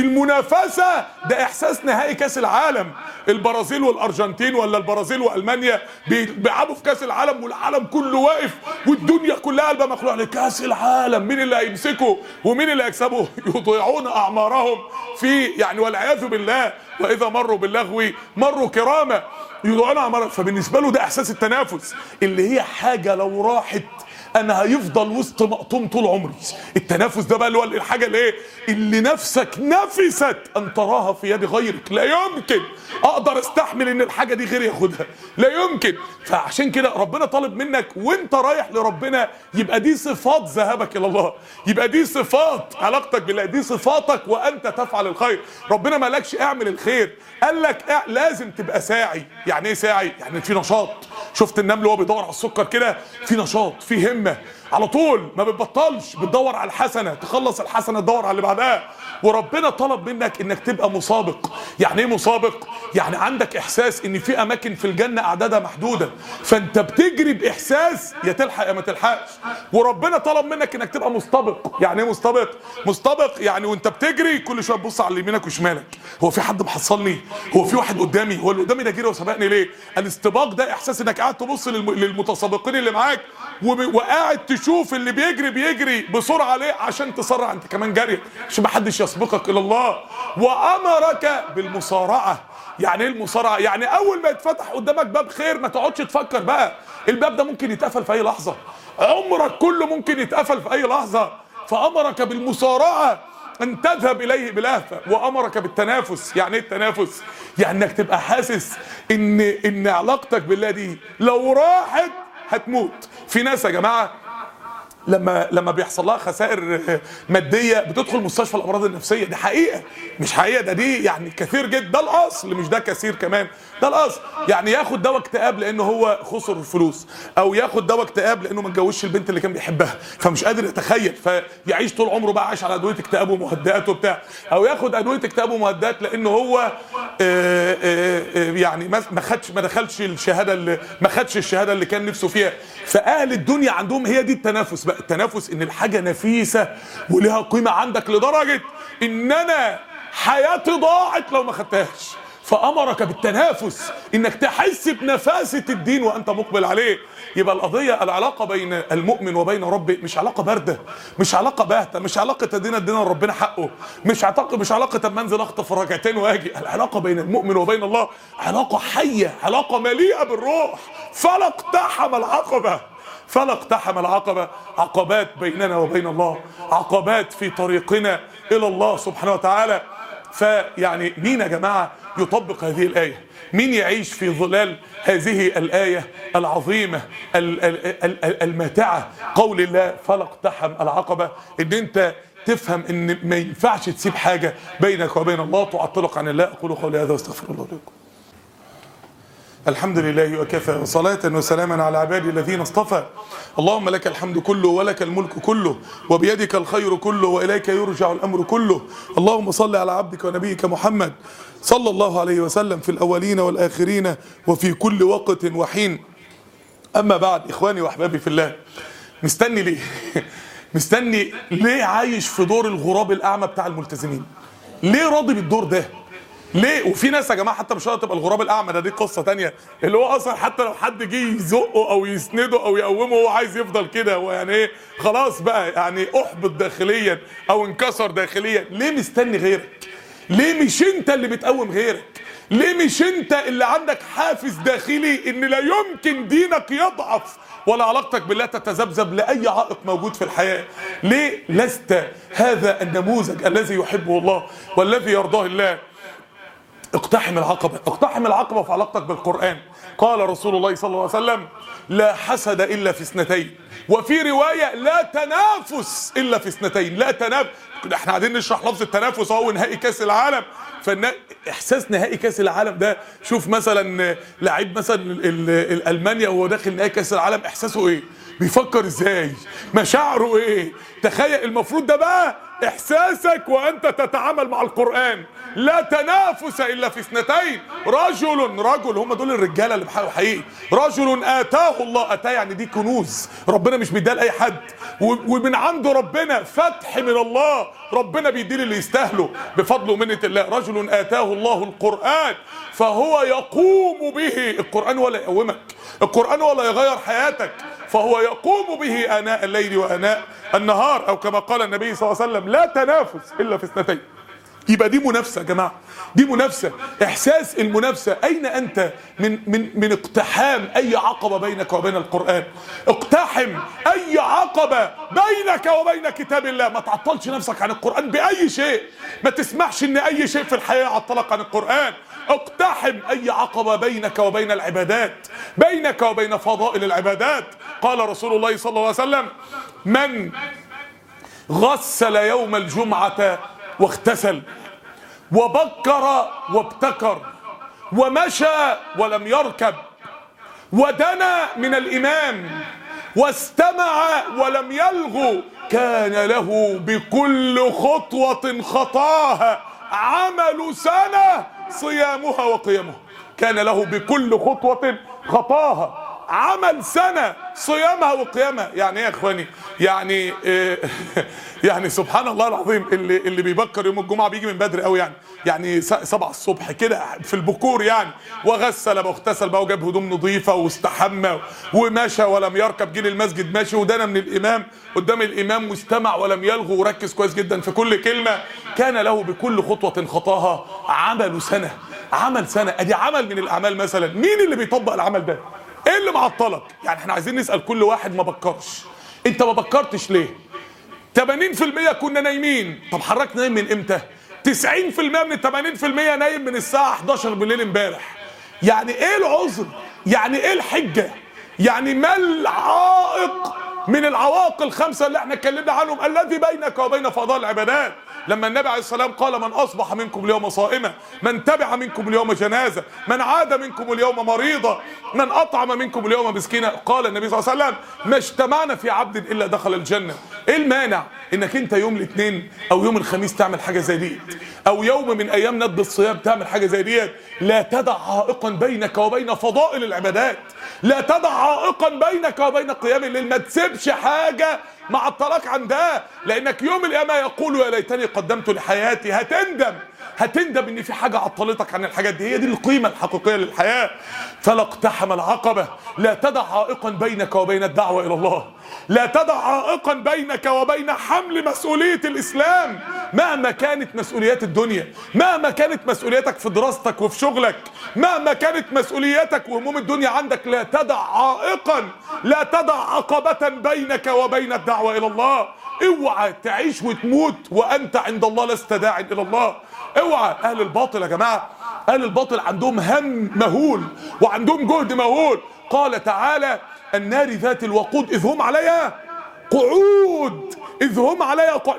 المنافسه ده احساس نهائي كاس العالم، البرازيل والارجنتين ولا البرازيل والمانيا بيلعبوا في كاس العالم والعالم كله واقف والدنيا كلها قلبها مخلوع لكاس العالم، مين اللي هيمسكه ومين اللي هيكسبه؟ يضيعون اعمارهم في يعني والعياذ بالله، واذا مروا باللغو مروا كراما، يضيعون اعمارهم. فبالنسبه له ده احساس التنافس، اللي هي حاجه لو راحت انا هيفضل وسط مقطوم طول عمري. التنافس ده بقى اللي هو الحاجه اللي نفسك نفست ان تراها في يد غيرك. لا يمكن اقدر استحمل ان الحاجه دي غيري ياخدها، لا يمكن. فعشان كده ربنا طالب منك وانت رايح لربنا يبقى دي صفات ذهابك الى الله، يبقى دي صفات علاقتك بالله، دي صفاتك وانت تفعل الخير. ربنا ما قالكش اعمل الخير، قال لك لازم تبقى ساعي. يعني ايه ساعي؟ يعني في نشاط. شفت النمل وهو بيدور على السكر كده، في نشاط، في همه على طول، ما بتبطلش، بتدور على الحسنه، تخلص الحسنه تدور على اللي بعدها. وربنا طلب منك انك تبقى مسابق. يعني ايه مسابق؟ يعني عندك احساس ان في اماكن في الجنه اعدادها محدوده، فانت بتجري باحساس يا تلحق يا ما تلحقش. وربنا طلب منك انك تبقى مستبق. يعني ايه مستبق؟ مستبق يعني وانت بتجري كل شويه تبص على يمينك وشمالك، هو في حد محصلني؟ هو في واحد قدامي؟ هو اللي قدامي ده جري وسبقني ليه؟ الاستباق ده احساس انك قاعد تبص للمتسابقين اللي معاك وقاعد تشوف اللي بيجري بسرعه ليه؟ عشان تسرع انت كمان جري، عشان ما حدش يسبقك الى الله. وامرك بالمصارعه. يعني ايه المصارعه؟ يعني اول ما يتفتح قدامك باب خير ما تقعدش تفكر بقى، الباب ده ممكن يتقفل في اي لحظه، عمرك كله ممكن يتقفل في اي لحظه. فامرك بالمصارعه ان تذهب اليه بلهفه، وامرك بالتنافس. يعني ايه التنافس؟ يعني انك تبقى حاسس ان علاقتك بالله دي لو راحت هتموت. في ناس يا جماعه لما بيحصل لها خسائر ماديه بتدخل مستشفى الامراض النفسيه. دي حقيقه مش حقيقه، دي يعني كثير جدا، ده الاصل مش ده كثير كمان، ده الاصل. يعني ياخد دواء اكتئاب لانه هو خسر الفلوس، او ياخد دواء اكتئاب لانه ما اتجوزش البنت اللي كان بيحبها فمش قادر يتخيل فيعيش طول عمره بقى عايش على ادويه اكتئاب ومهدئات وبتاع، او ياخد ادويه اكتئاب ومهدئات لانه هو يعني ما دخلش الشهاده، ما خدش الشهاده اللي كان نفسه فيها. فاهل الدنيا عندهم هي دي التنافس بقى، التنافس ان الحاجه نفيسه ولها قيمه عندك لدرجه ان انا حياتي ضاعت لو ما خدتهاش، فامرك بالتنافس انك تحس بنفاسه الدين وانت مقبل عليه. يبقى القضيه العلاقه بين المؤمن وبين ربه مش علاقه بارده، مش علاقه باهته، مش علاقه ادينا ربنا حقه، مش علاقه اما انزل اخطف ركعتين واجي. العلاقه بين المؤمن وبين الله علاقه حيه، علاقه مليئه بالروح. فلا اقتحم العقبه، فلا اقتحم العقبه، عقبات بيننا وبين الله، عقبات في طريقنا الى الله سبحانه وتعالى. فيعني مين يا جماعه يطبق هذه الآية؟ مين يعيش في ظلال هذه الآية العظيمة الماتعة؟ قول الله فلا اقتحم العقبة، ان انت تفهم ان ما ينفعش تسيب حاجة بينك وبين الله تعطلك عن الله. اقول قولي هذا واستغفر الله لكم. الحمد لله وكفى، وصلاة وسلاما على عبادي الذين اصطفى. اللهم لك الحمد كله ولك الملك كله وبيدك الخير كله وإليك يرجع الأمر كله. اللهم صل على عبدك ونبيك محمد صلى الله عليه وسلم في الأولين والآخرين وفي كل وقت وحين. أما بعد، إخواني وأحبابي في الله، مستني ليه؟ مستني ليه عايش في دور الغراب الأعمى بتاع الملتزمين؟ ليه راضي بالدور ده؟ ليه؟ وفي ناس يا جماعه حتى مش هتبقى الغراب الاعمى، ده دي قصه تانية، اللي هو اصلا حتى لو حد جه يزقه او يسنده او يقومه هو عايز يفضل كده، هو يعني ايه خلاص بقى يعني احبط داخليا او انكسر داخليا. ليه مستني غيرك؟ ليه مش انت اللي بتقوم غيرك؟ ليه مش انت اللي عندك حافز داخلي ان لا يمكن دينك يضعف ولا علاقتك بالله تتذبذب لأي عائق موجود في الحياة؟ ليه لست هذا النموذج الذي يحبه الله والذي يرضاه الله؟ اقتحم العقبة، اقتحم العقبة في علاقتك بالقرآن. قال رسول الله صلى الله عليه وسلم لا حسد إلا في اثنتين، وفي رواية لا تنافس إلا في اثنتين. لا تنافس، احنا قاعدين نشرح لفظ التنافس اهو، نهائي كاس العالم. احساس نهائي كاس العالم ده، شوف مثلا لعيب مثلا المانيا وهو داخل نهائي كاس العالم، احساسه ايه؟ بيفكر ازاي؟ مشاعره ايه؟ تخيل المفروض ده بقى احساسك وانت تتعامل مع القرآن. لا تنافس الا في اثنتين، رجل، هم دول الرجاله اللي بحقوا حقيقي. رجل اتاه الله، اتاه يعني دي كنوز ربنا مش بيديها لاي حد، ومن عنده ربنا فتح من الله، ربنا بيديه اللي يستاهله بفضل ومنه الله. رجل اتاه الله القرآن فهو يقوم به، القرآن ولا يقومك، القرآن ولا يغير حياتك، فهو يقوم به آناء الليل وآناء النهار، او كما قال النبي صلى الله عليه وسلم لا تنافس الا في اثنتين. يبقى دي منافسه يا جماعه، دي منافسه. احساس المنافسه، اين انت من اقتحام اي عقبه بينك وبين القران؟ اقتحم اي عقبه بينك وبين كتاب الله. ما تعطلش نفسك عن القران باي شيء، ما تسمحش ان اي شيء في الحياه يعطلك عن القران. اقتحم اي عقبه بينك وبين العبادات، بينك وبين فضائل العبادات. قال رسول الله صلى الله عليه وسلم من غسل يوم الجمعه واغتسل وبكر وابتكر ومشى ولم يركب ودنا من الإمام واستمع ولم يلغو كان له بكل خطوة خطاها عمل سنة صيامها وقيامها. كان له بكل خطوة خطاها عمل سنة صيامها وقيامها. يعني ايه يا اخواني؟ يعني يعني سبحان الله العظيم، اللي بيبكر يوم الجمعة بيجي من بدري قوي، يعني 7 الصبح كده في البكور يعني، وغسل واغتسل بقى وجاب هدوم نظيفة واستحمى ومشى ولم يركب، جه للمسجد ماشي ودنا من الإمام قدام الإمام واستمع ولم يلغو وركز كويس جدا في كل كلمة. كان له بكل خطوة خطاها عمل سنة، عمل سنة. ادي عمل من الأعمال. مثلا مين اللي بيطبق العمل ده؟ ايه اللي معطلك؟ يعني احنا عايزين نسأل كل واحد ما بكرش، انت ما بكرتش ليه؟ 80% كنا نايمين، طب حضرتك نايم من امتى؟ 90% من 80% نايم من الساعة 11 بالليل امبارح. يعني ايه العذر؟ يعني ايه الحجة؟ يعني ما العائق من العواق الخمسة اللي احنا اتكلمنا عنهم الذي بينك وبين فضاء العبادات. لما النبي عليه الصلاة والسلام قال من أصبح منكم اليوم صائما، من تبع منكم اليوم جنازة، من عاد منكم اليوم مريضا، من أطعم منكم اليوم مسكينا، قال النبي صلى الله عليه وسلم ما اجتمعنا في عبد إلا دخل الجنة. ايه المانع انك انت يوم الاثنين او يوم الخميس تعمل حاجة زي دي، او يوم من ايام ندب الصيام تعمل حاجة زي دي؟ لا تدع عائقا بينك وبين فضائل العبادات، لا تدع عائقا بينك وبين قيام الليل، ما تسيبش حاجة معطلك عن ده، لانك يوم القيامة يقول يا ليتني قدمت لحياتي. هتندم ان في حاجة عطلتك عن الحاجات دي. هي دي القيمة الحقيقية للحياة. فلا اقتحم العقبة، لا تدع عائقا بينك وبين الدعوة الى الله، لا تدع عائقا بينك وبين حمل مسؤولية الاسلام مهما كانت مسؤوليات الدنيا، مهما كانت مسؤولياتك في دراستك وفي شغلك، مهما كانت مسؤولياتك وهموم الدنيا عندك، لا تدع عائقا، لا تدع عقبة بينك وبين الدعوة الى الله. اوعى تعيش وتموت وانت عند الله لست داع الى الله. اوعى. اهل الباطل يا جماعة، اهل الباطل عندهم هم مهول وعندهم جهد مهول. قال تعالى النار ذات الوقود إذ هم عليها قعود، إذ هم عليها قعود،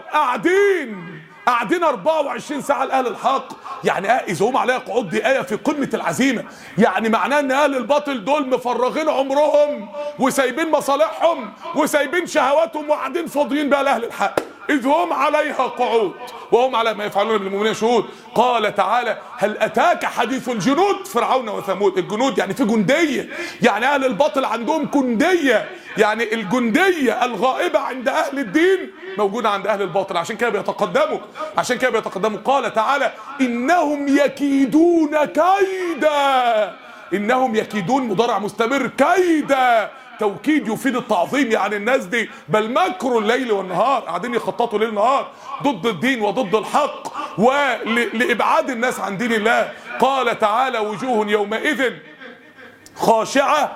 قاعدين 24 ساعة لأهل الحق. يعني إذ هم عليها قعود دي آية في قمة العزيمة، يعني معناه ان أهل الباطل دول مفرغين عمرهم وسايبين مصالحهم وسايبين شهواتهم وقاعدين فاضيين بقى لأهل الحق. إذ هم عليها قعود وهم على ما يفعلون بالمؤمنين شهود. قال تعالى هل أتاك حديث الجنود فرعون وثمود. الجنود يعني في جندية، يعني أهل الباطل عندهم جندية، يعني الجندية الغائبة عند أهل الدين موجودة عند أهل الباطل، عشان كده بيتقدموا. قال تعالى إنهم يكيدون كيدا. إنهم يكيدون مضارع مستمر، كيدا توكيد يفيد التعظيم، يعني الناس دي بل مكروا الليل والنهار، قاعدين يخططوا ليل نهار ضد الدين وضد الحق ولإبعاد الناس عن دين الله. قال تعالى وجوه يومئذ خاشعة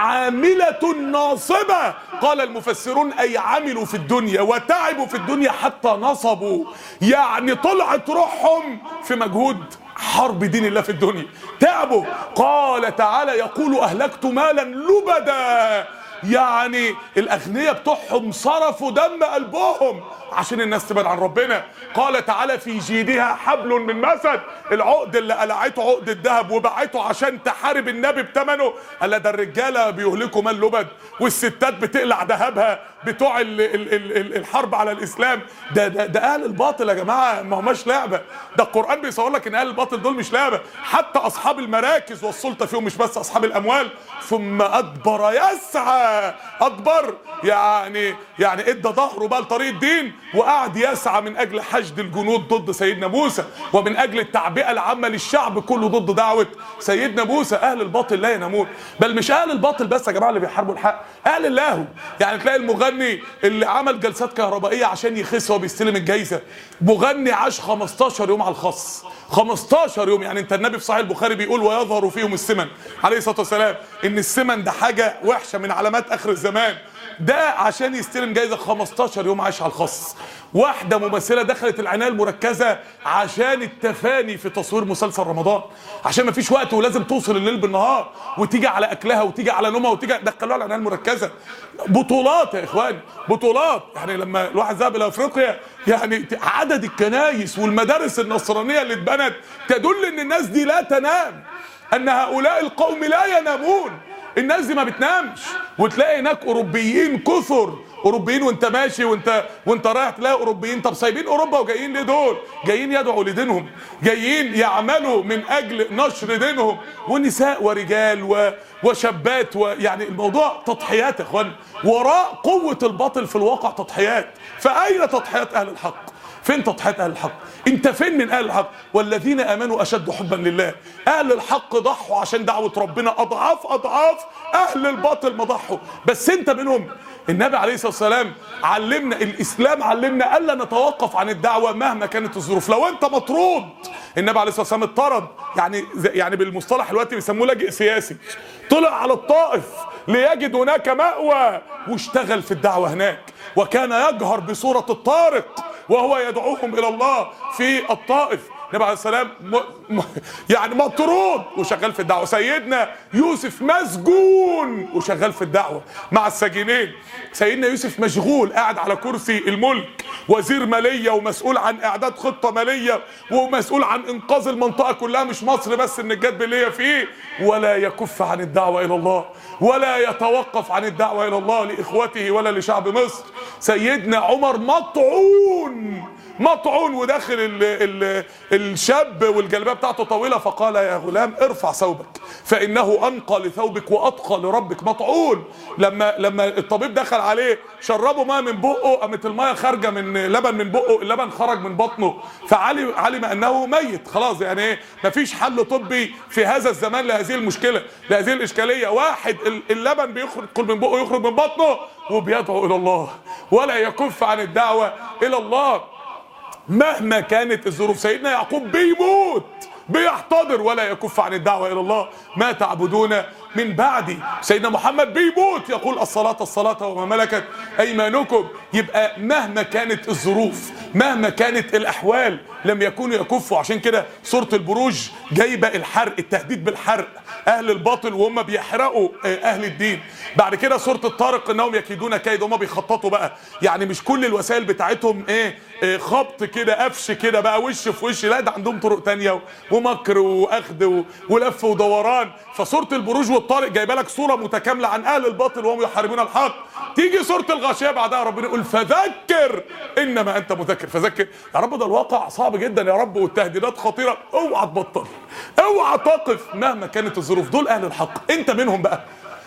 عاملة ناصبة. قال المفسرون أي عملوا في الدنيا وتعبوا في الدنيا حتى نصبوا، يعني طلعت روحهم في مجهود حرب دين الله في الدنيا، تعبوا. قال تعالى يقول أهلكت مالا لبدا، يعني الأغنياء بتوعهم صرفوا دم قلبهم عشان الناس تبعد عن ربنا. قال تعالى في جيدها حبل من مسد، العقد اللي قلعته عقد الذهب وباعته عشان تحارب النبي بثمنه. قال ده الرجاله بيهلكوا مال لبد والستات بتقلع ذهبها بتوع الحرب على الاسلام. ده اهل الباطل يا جماعه، ما هماش لعبه. ده القران بيصور لك ان اهل الباطل دول مش لعبه، حتى اصحاب المراكز والسلطه فيهم، مش بس اصحاب الاموال. ثم ادبر يسعى، ادبر يعني ادى ظهره بقى لطريق الدين وقعد يسعى من اجل حشد الجنود ضد سيدنا موسى ومن اجل التعبئه العامه للشعب كله ضد دعوه سيدنا موسى. اهل الباطل لا ينامون. بل مش اهل الباطل بس يا جماعه اللي بيحاربوا الحق، اهل اللهو. يعني تلاقي المغني اللي عمل جلسات كهربائيه عشان يخس وبيستلم الجايزه، مغني عاش 15 يوم على الخص، 15 يوم. يعني انت النبي في صحيح البخاري بيقول ويظهر فيهم السمن عليه الصلاه والسلام، ان السمن ده حاجه وحشه من علامات اخر الزمان. ده عشان يستلم جايزه 15 يوم عايش على الخص. واحده ممثله دخلت العنايه المركزه عشان التفاني في تصوير مسلسل رمضان، عشان ما فيش وقت ولازم توصل الليل بالنهار وتيجي على اكلها وتيجي على نومها وتيجي دخلوها العنايه المركزه. بطولات يا اخوان، بطولات. يعني لما الواحد ذهب الى افريقيا، يعني عدد الكنايس والمدارس النصرانيه اللي اتبنت تدل ان الناس دي لا تنام، ان هؤلاء القوم لا ينامون. الناس دي ما بتنامش. وتلاقي هناك اوروبيين كثر، اوروبيين وانت ماشي وانت رايح تلاقي اوروبيين. طب سايبين اوروبا وجايين ليه دول؟ جايين يدعوا لدينهم، جايين يعملوا من اجل نشر دينهم، ونساء ورجال وشابات يعني الموضوع تضحيات يا اخوان. وراء قوة الباطل في الواقع تضحيات. فأين تضحيات اهل الحق؟ فين تضحيات اهل الحق؟ انت فين من اهل الحق؟ والذين امنوا اشد حبا لله. اهل الحق ضحوا عشان دعوة ربنا اضعاف اهل الباطل ما ضحوا، بس انت منهم. النبي عليه الصلاة والسلام علمنا، الاسلام علمنا الا نتوقف عن الدعوة مهما كانت الظروف. لو انت مطرود، النبي عليه الصلاة والسلام اتطرد، يعني بالمصطلح دلوقتي بيسموه لاجئ سياسي، طلع على الطائف ليجد هناك مأوى واشتغل في الدعوة هناك، وكان يجهر بسورة الطارق وهو يدعوهم الى الله في الطائف. النبي عليه السلام يعني مطرود وشغال في الدعوه. سيدنا يوسف مسجون وشغال في الدعوه مع السجينين. سيدنا يوسف مشغول قاعد على كرسي الملك، وزير ماليه ومسؤول عن اعداد خطه ماليه ومسؤول عن انقاذ المنطقه كلها، مش مصر بس النجات باللي هي فيه، ولا يكف عن الدعوه الى الله ولا يتوقف عن الدعوه الى الله لاخوته ولا لشعب مصر. سيدنا عمر مطعون وداخل الشاب والجلبيه بتاعته طويله، فقال يا غلام ارفع ثوبك فانه انقى لثوبك واتقى لربك. مطعون. لما الطبيب دخل عليه شربه ماء من بقه، قامت الماء خارجه من لبن من بقه، اللبن خرج من بطنه، فعلم انه ميت خلاص. يعني ايه؟ مفيش حل طبي في هذا الزمان لهذه المشكله، لهذه الاشكاليه. واحد اللبن بيدخل من بقه يخرج من بطنه وبيدعو الى الله ولا يكف عن الدعوه الى الله مهما كانت الظروف. سيدنا يعقوب بيموت بيحتضر ولا يكف عن الدعوة إلى الله. ما تعبدون من بعدي. سيدنا محمد بيموت يقول الصلاة وما ملكت أيمانكم. يبقى مهما كانت الظروف، مهما كانت الأحوال، لم يكونوا يكفوا. عشان كده سورة البروج جايبة الحرق، التهديد بالحرق أهل الباطل وهم بيحرقوا أهل الدين. بعد كده سورة الطارق إنهم يكيدون كيد، هم بيخططوا بقى. يعني مش كل الوسائل بتاعتهم خبط كده قفش كده بقى وش في وش، لا ده عندهم طرق تانية ومكر واخذ ولف ودوران. فسورة البروج والطارق جايبه لك صورة متكاملة عن أهل الباطل وهم يحاربون الحق. تيجي سورة الغاشية بعدها ربنا يقول فذكر إنما أنت مذكر. فذكر يا رب، ده الواقع صعب جدا يا رب والتهديدات خطيرة. اوعى تبطل، اوعى تقف مهما كانت الظروف. دول أهل الحق، أنت منهم بقى.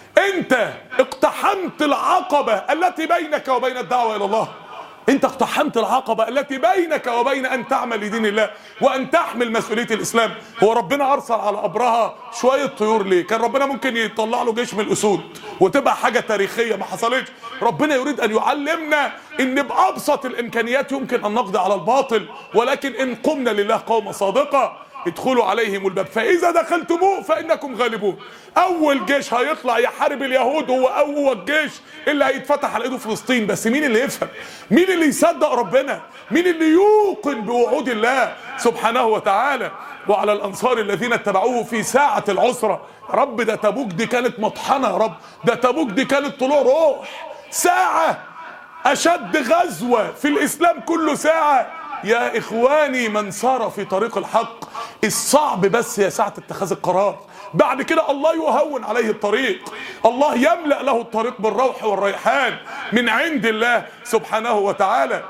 أنت اقتحمت العقبة التي بينك وبين الدعوة إلى الله. انت اقتحمت العقبة التي بينك وبين ان تعمل لدين الله وان تحمل مسؤولية الاسلام. هو ربنا ارسل على ابرهة شوية طيور ليه؟ كان ربنا ممكن يطلع له جيش من الاسود وتبقى حاجة تاريخية، ما حصلتش. ربنا يريد ان يعلمنا ان بابسط الامكانيات يمكن ان نقضي على الباطل، ولكن ان قمنا لله قوم صادقة ادخلوا عليهم الباب فاذا دخلتموه فانكم غالبون. اول جيش هيطلع يحارب اليهود هو اول جيش اللي هيتفتح على ايده فلسطين. بس مين اللي يفهم؟ مين اللي يصدق ربنا؟ مين اللي يوقن بوعود الله سبحانه وتعالى؟ وعلى الانصار الذين اتبعوه في ساعة العسرة. رب ده تبوك دي كانت مطحنة، يا رب ده تبوك دي كانت طلوع روح. ساعة اشد غزوة في الاسلام كله ساعة. يا اخواني من سار في طريق الحق، الصعب بس هي ساعة اتخاذ القرار. بعد كده الله يهون عليه الطريق، الله يملأ له الطريق بالروح والريحان من عند الله سبحانه وتعالى.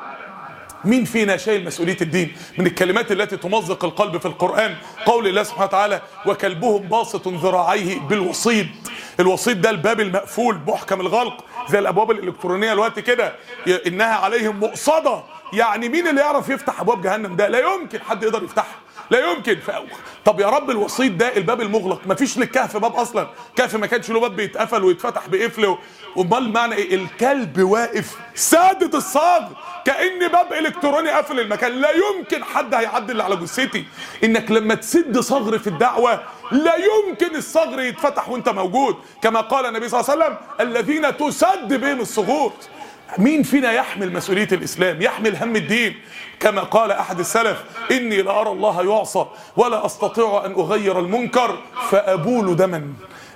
مين فينا شايل مسؤولية الدين؟ من الكلمات التي تمزق القلب في القرآن قول الله سبحانه وتعالى وكلبهم باسط ذراعيه بالوصيد. الوصيد ده الباب المقفول محكم الغلق زي الابواب الالكترونية الوقت كده، انها عليهم مؤصدة. يعني مين اللي يعرف يفتح ابواب جهنم؟ ده لا يمكن حد يقدر يفتحها، لا يمكن. طب يا رب الوسيط ده الباب المغلق، مفيش للكهف باب اصلا. كهف ما كانش له باب بيتقفل ويتفتح بقفل. امال معنى ايه؟ الكلب واقف سادة الصاغ كأن باب الكتروني قافل المكان. لا يمكن حد هيعدل على جثتي. انك لما تسد صغر في الدعوة لا يمكن الصغر يتفتح وانت موجود، كما قال النبي صلى الله عليه وسلم الذين تسد بهم الصغور. مين فينا يحمل مسؤولية الإسلام، يحمل هم الدين؟ كما قال أحد السلف إني لأرى الله يعصى ولا أستطيع أن أغير المنكر فأبول دما.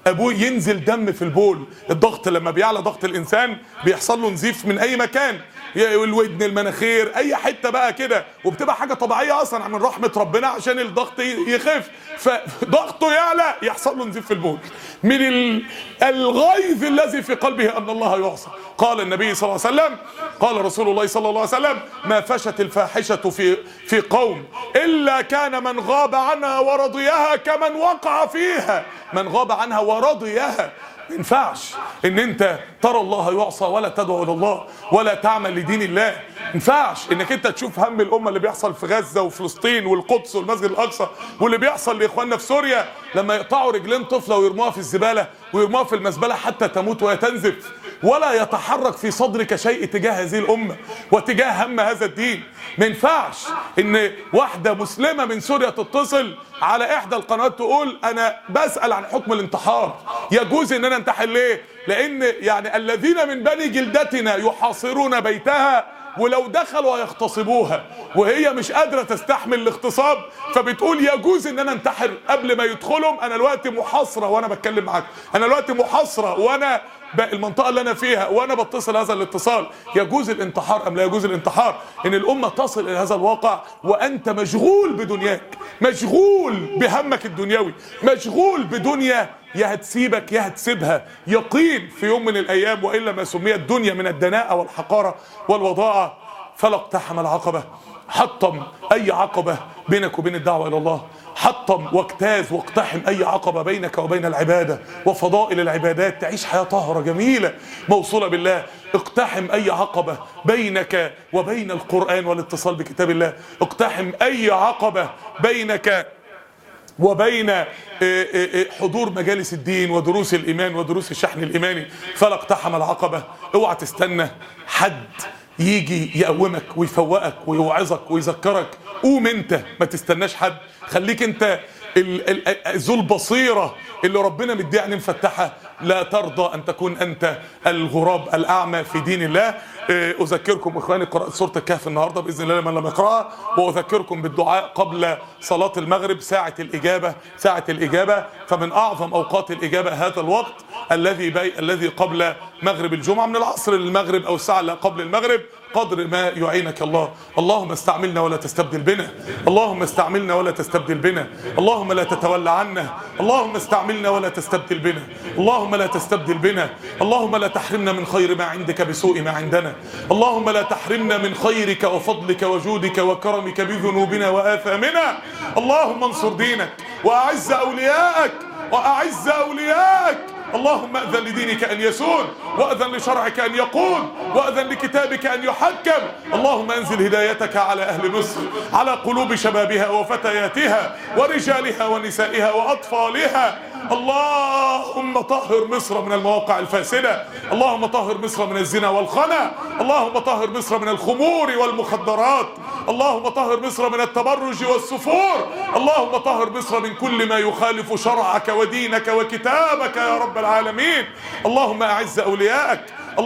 ينزل دم في البول. الضغط لما بيعلى ضغط الإنسان بيحصل له نزيف من أي مكان، الودن المناخير أي حتة بقى كده، وبتبقى حاجة طبيعية أصلا من رحمة ربنا عشان الضغط يخف. فضغطه يعلى يحصل له نزيف في البول من الغيظ الذي في قلبه أن الله يعصى. قال النبي صلى الله عليه وسلم، قال رسول الله صلى الله عليه وسلم ما فشت الفاحشة في قوم إلا كان من غاب عنها ورضيها كمن وقع فيها. من غاب عنها ورضيها. ما ينفعش ان انت ترى الله يعصى ولا تدعو الى الله ولا تعمل لدين الله. ما ينفعش انك انت تشوف هم الامه اللي بيحصل في غزه وفلسطين والقدس والمسجد الاقصى، واللي بيحصل لاخواننا في سوريا لما يقطعوا رجلين طفله ويرموها في الزباله ويرموها في المزبله حتى تموت وهي تنزف، ولا يتحرك في صدرك شيء تجاه هذه الامه وتجاه هم هذا الدين. ما ينفعش ان واحده مسلمه من سوريا تتصل على احدى القنوات تقول انا بسأل عن حكم الانتحار، يجوز ان انا انتحر ليه؟ لان يعني الذين من بني جلدتنا يحاصرون بيتها ولو دخلوا هيغتصبوها وهي مش قادرة تستحمل الاغتصاب، فبتقول يجوز ان انا انتحر قبل ما يدخلهم، انا الوقت محاصرة وانا بتكلم معاك، انا الوقت محاصرة وانا المنطقة اللي انا فيها وانا بتصل هذا الاتصال، يجوز الانتحار ام لا يجوز الانتحار؟ ان الامة تصل الى هذا الواقع وانت مشغول بدنياك، مشغول بهمك الدنيوي، مشغول بدنيا يا هتسيبك يا هتسيبها يقين في يوم من الايام، والا ما سميت الدنيا من الدناءة والحقارة والوضاعة. فلا اقتحم العقبة، حطم اي عقبة بينك وبين الدعوة الى الله، حطم واجتاز واقتحم اي عقبة بينك وبين العبادة وفضائل العبادات، تعيش حياة طاهرة جميلة موصولة بالله. اقتحم اي عقبة بينك وبين القرآن والاتصال بكتاب الله، اقتحم اي عقبة بينك وبين حضور مجالس الدين ودروس الايمان ودروس الشحن الايماني. فلا اقتحم العقبة. اوعى تستنى حد يجي يقومك ويفوقك ويوعظك ويذكرك، قوم انت، ما تستناش حد. خليك انت ذو البصيرة اللي ربنا مديه عين مفتحة. لا ترضى ان تكون انت الغراب الاعمى في دين الله. اذكركم اخواني قراءة سورة الكهف النهارده باذن الله لمن لم يقراها، واذكركم بالدعاء قبل صلاة المغرب، ساعة الإجابة، ساعة الإجابة. فمن اعظم اوقات الإجابة هذا الوقت الذي قبل مغرب الجمعة، من العصر للمغرب او الساعة اللي قبل المغرب، قدر ما يعينك الله. اللهم استعملنا ولا تستبدل بنا، اللهم استعملنا ولا تستبدل بنا، اللهم لا تتولى عنا، اللهم استعملنا ولا تستبدل بنا، اللهم لا تستبدل بنا، اللهم لا تحرمنا من خير ما عندك بسوء ما عندنا، اللهم لا تحرمنا من خيرك وفضلك وجودك وكرمك بذنوبنا وآثامنا. اللهم انصر دينك وأعز أولياءك وأعز أولياءك. اللهم أذن لدينك أن يسود، وأذن لشرعك أن يقود، وأذن لكتابك أن يحكم. اللهم أنزل هدايتك على أهل مصر، على قلوب شبابها وفتياتها ورجالها ونسائها وأطفالها. اللهم طهر مصر من المواقع الفاسدة، اللهم طهر مصر من الزنا والخنا، اللهم طهر مصر من الخمور والمخدرات، اللهم طهر مصر من التبرج والسفور، اللهم طهر مصر من كل ما يخالف شرعك ودينك وكتابك يا رب العالمين. اللهم أعز أولياءك،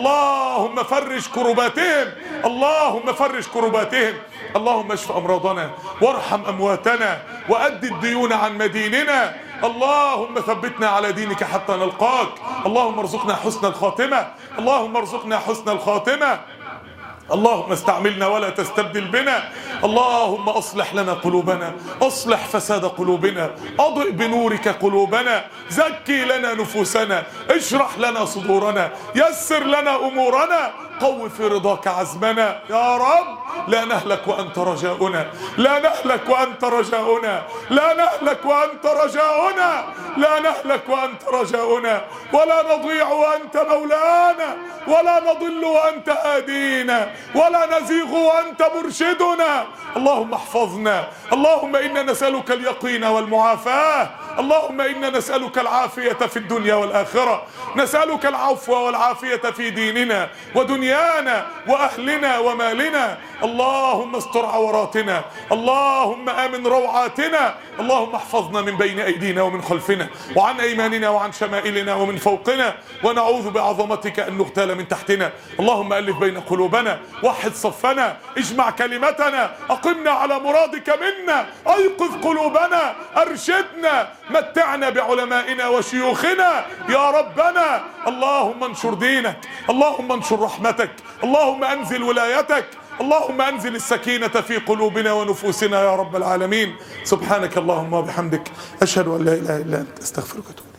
اللهم فرج كرباتهم، اللهم فرج كرباتهم. اللهم اشف أمراضنا وارحم أمواتنا وأد الديون عن مديننا. اللهم ثبتنا على دينك حتى نلقاك. اللهم ارزقنا حسن الخاتمة، اللهم ارزقنا حسن الخاتمة. اللهم استعملنا ولا تستبدل بنا. اللهم اصلح لنا قلوبنا، اصلح فساد قلوبنا، اضئ بنورك قلوبنا، زكي لنا نفوسنا، اشرح لنا صدورنا، يسر لنا امورنا، قو في رضاك عزمنا يا رب. لا نهلك وأنت رجاؤنا، لا نهلك وأنت رجاؤنا، لا نهلك وأنت رجاؤنا، لا نهلك وأنت رجاؤنا، ولا نضيع وأنت مولانا، ولا نضل وأنت هادينا، ولا نزيغ وأنت مرشدنا. اللهم احفظنا، اللهم إنا نسألك اليقين والمعافاة، اللهم إنا نسألك العافية في الدنيا والآخرة، نسألك العفو والعافية في ديننا ودنيانا وأهلنا ومالنا. اللهم استر عوراتنا، اللهم آمن روعاتنا، اللهم احفظنا من بين أيدينا ومن خلفنا وعن أيماننا وعن شمائلنا ومن فوقنا، ونعوذ بعظمتك أن نغتال من تحتنا. اللهم ألف بين قلوبنا، وحد صفنا، اجمع كلمتنا، أقمنا على مرادك منا، أيقظ قلوبنا، أرشدنا، متعنا بعلمائنا وشيوخنا يا ربنا. اللهم انشر دينك، اللهم انشر رحمتك، اللهم انزل ولايتك، اللهم انزل السكينة في قلوبنا ونفوسنا يا رب العالمين. سبحانك اللهم وبحمدك، أشهد أن لا إله إلا أنت، أستغفرك وأتوب إليك.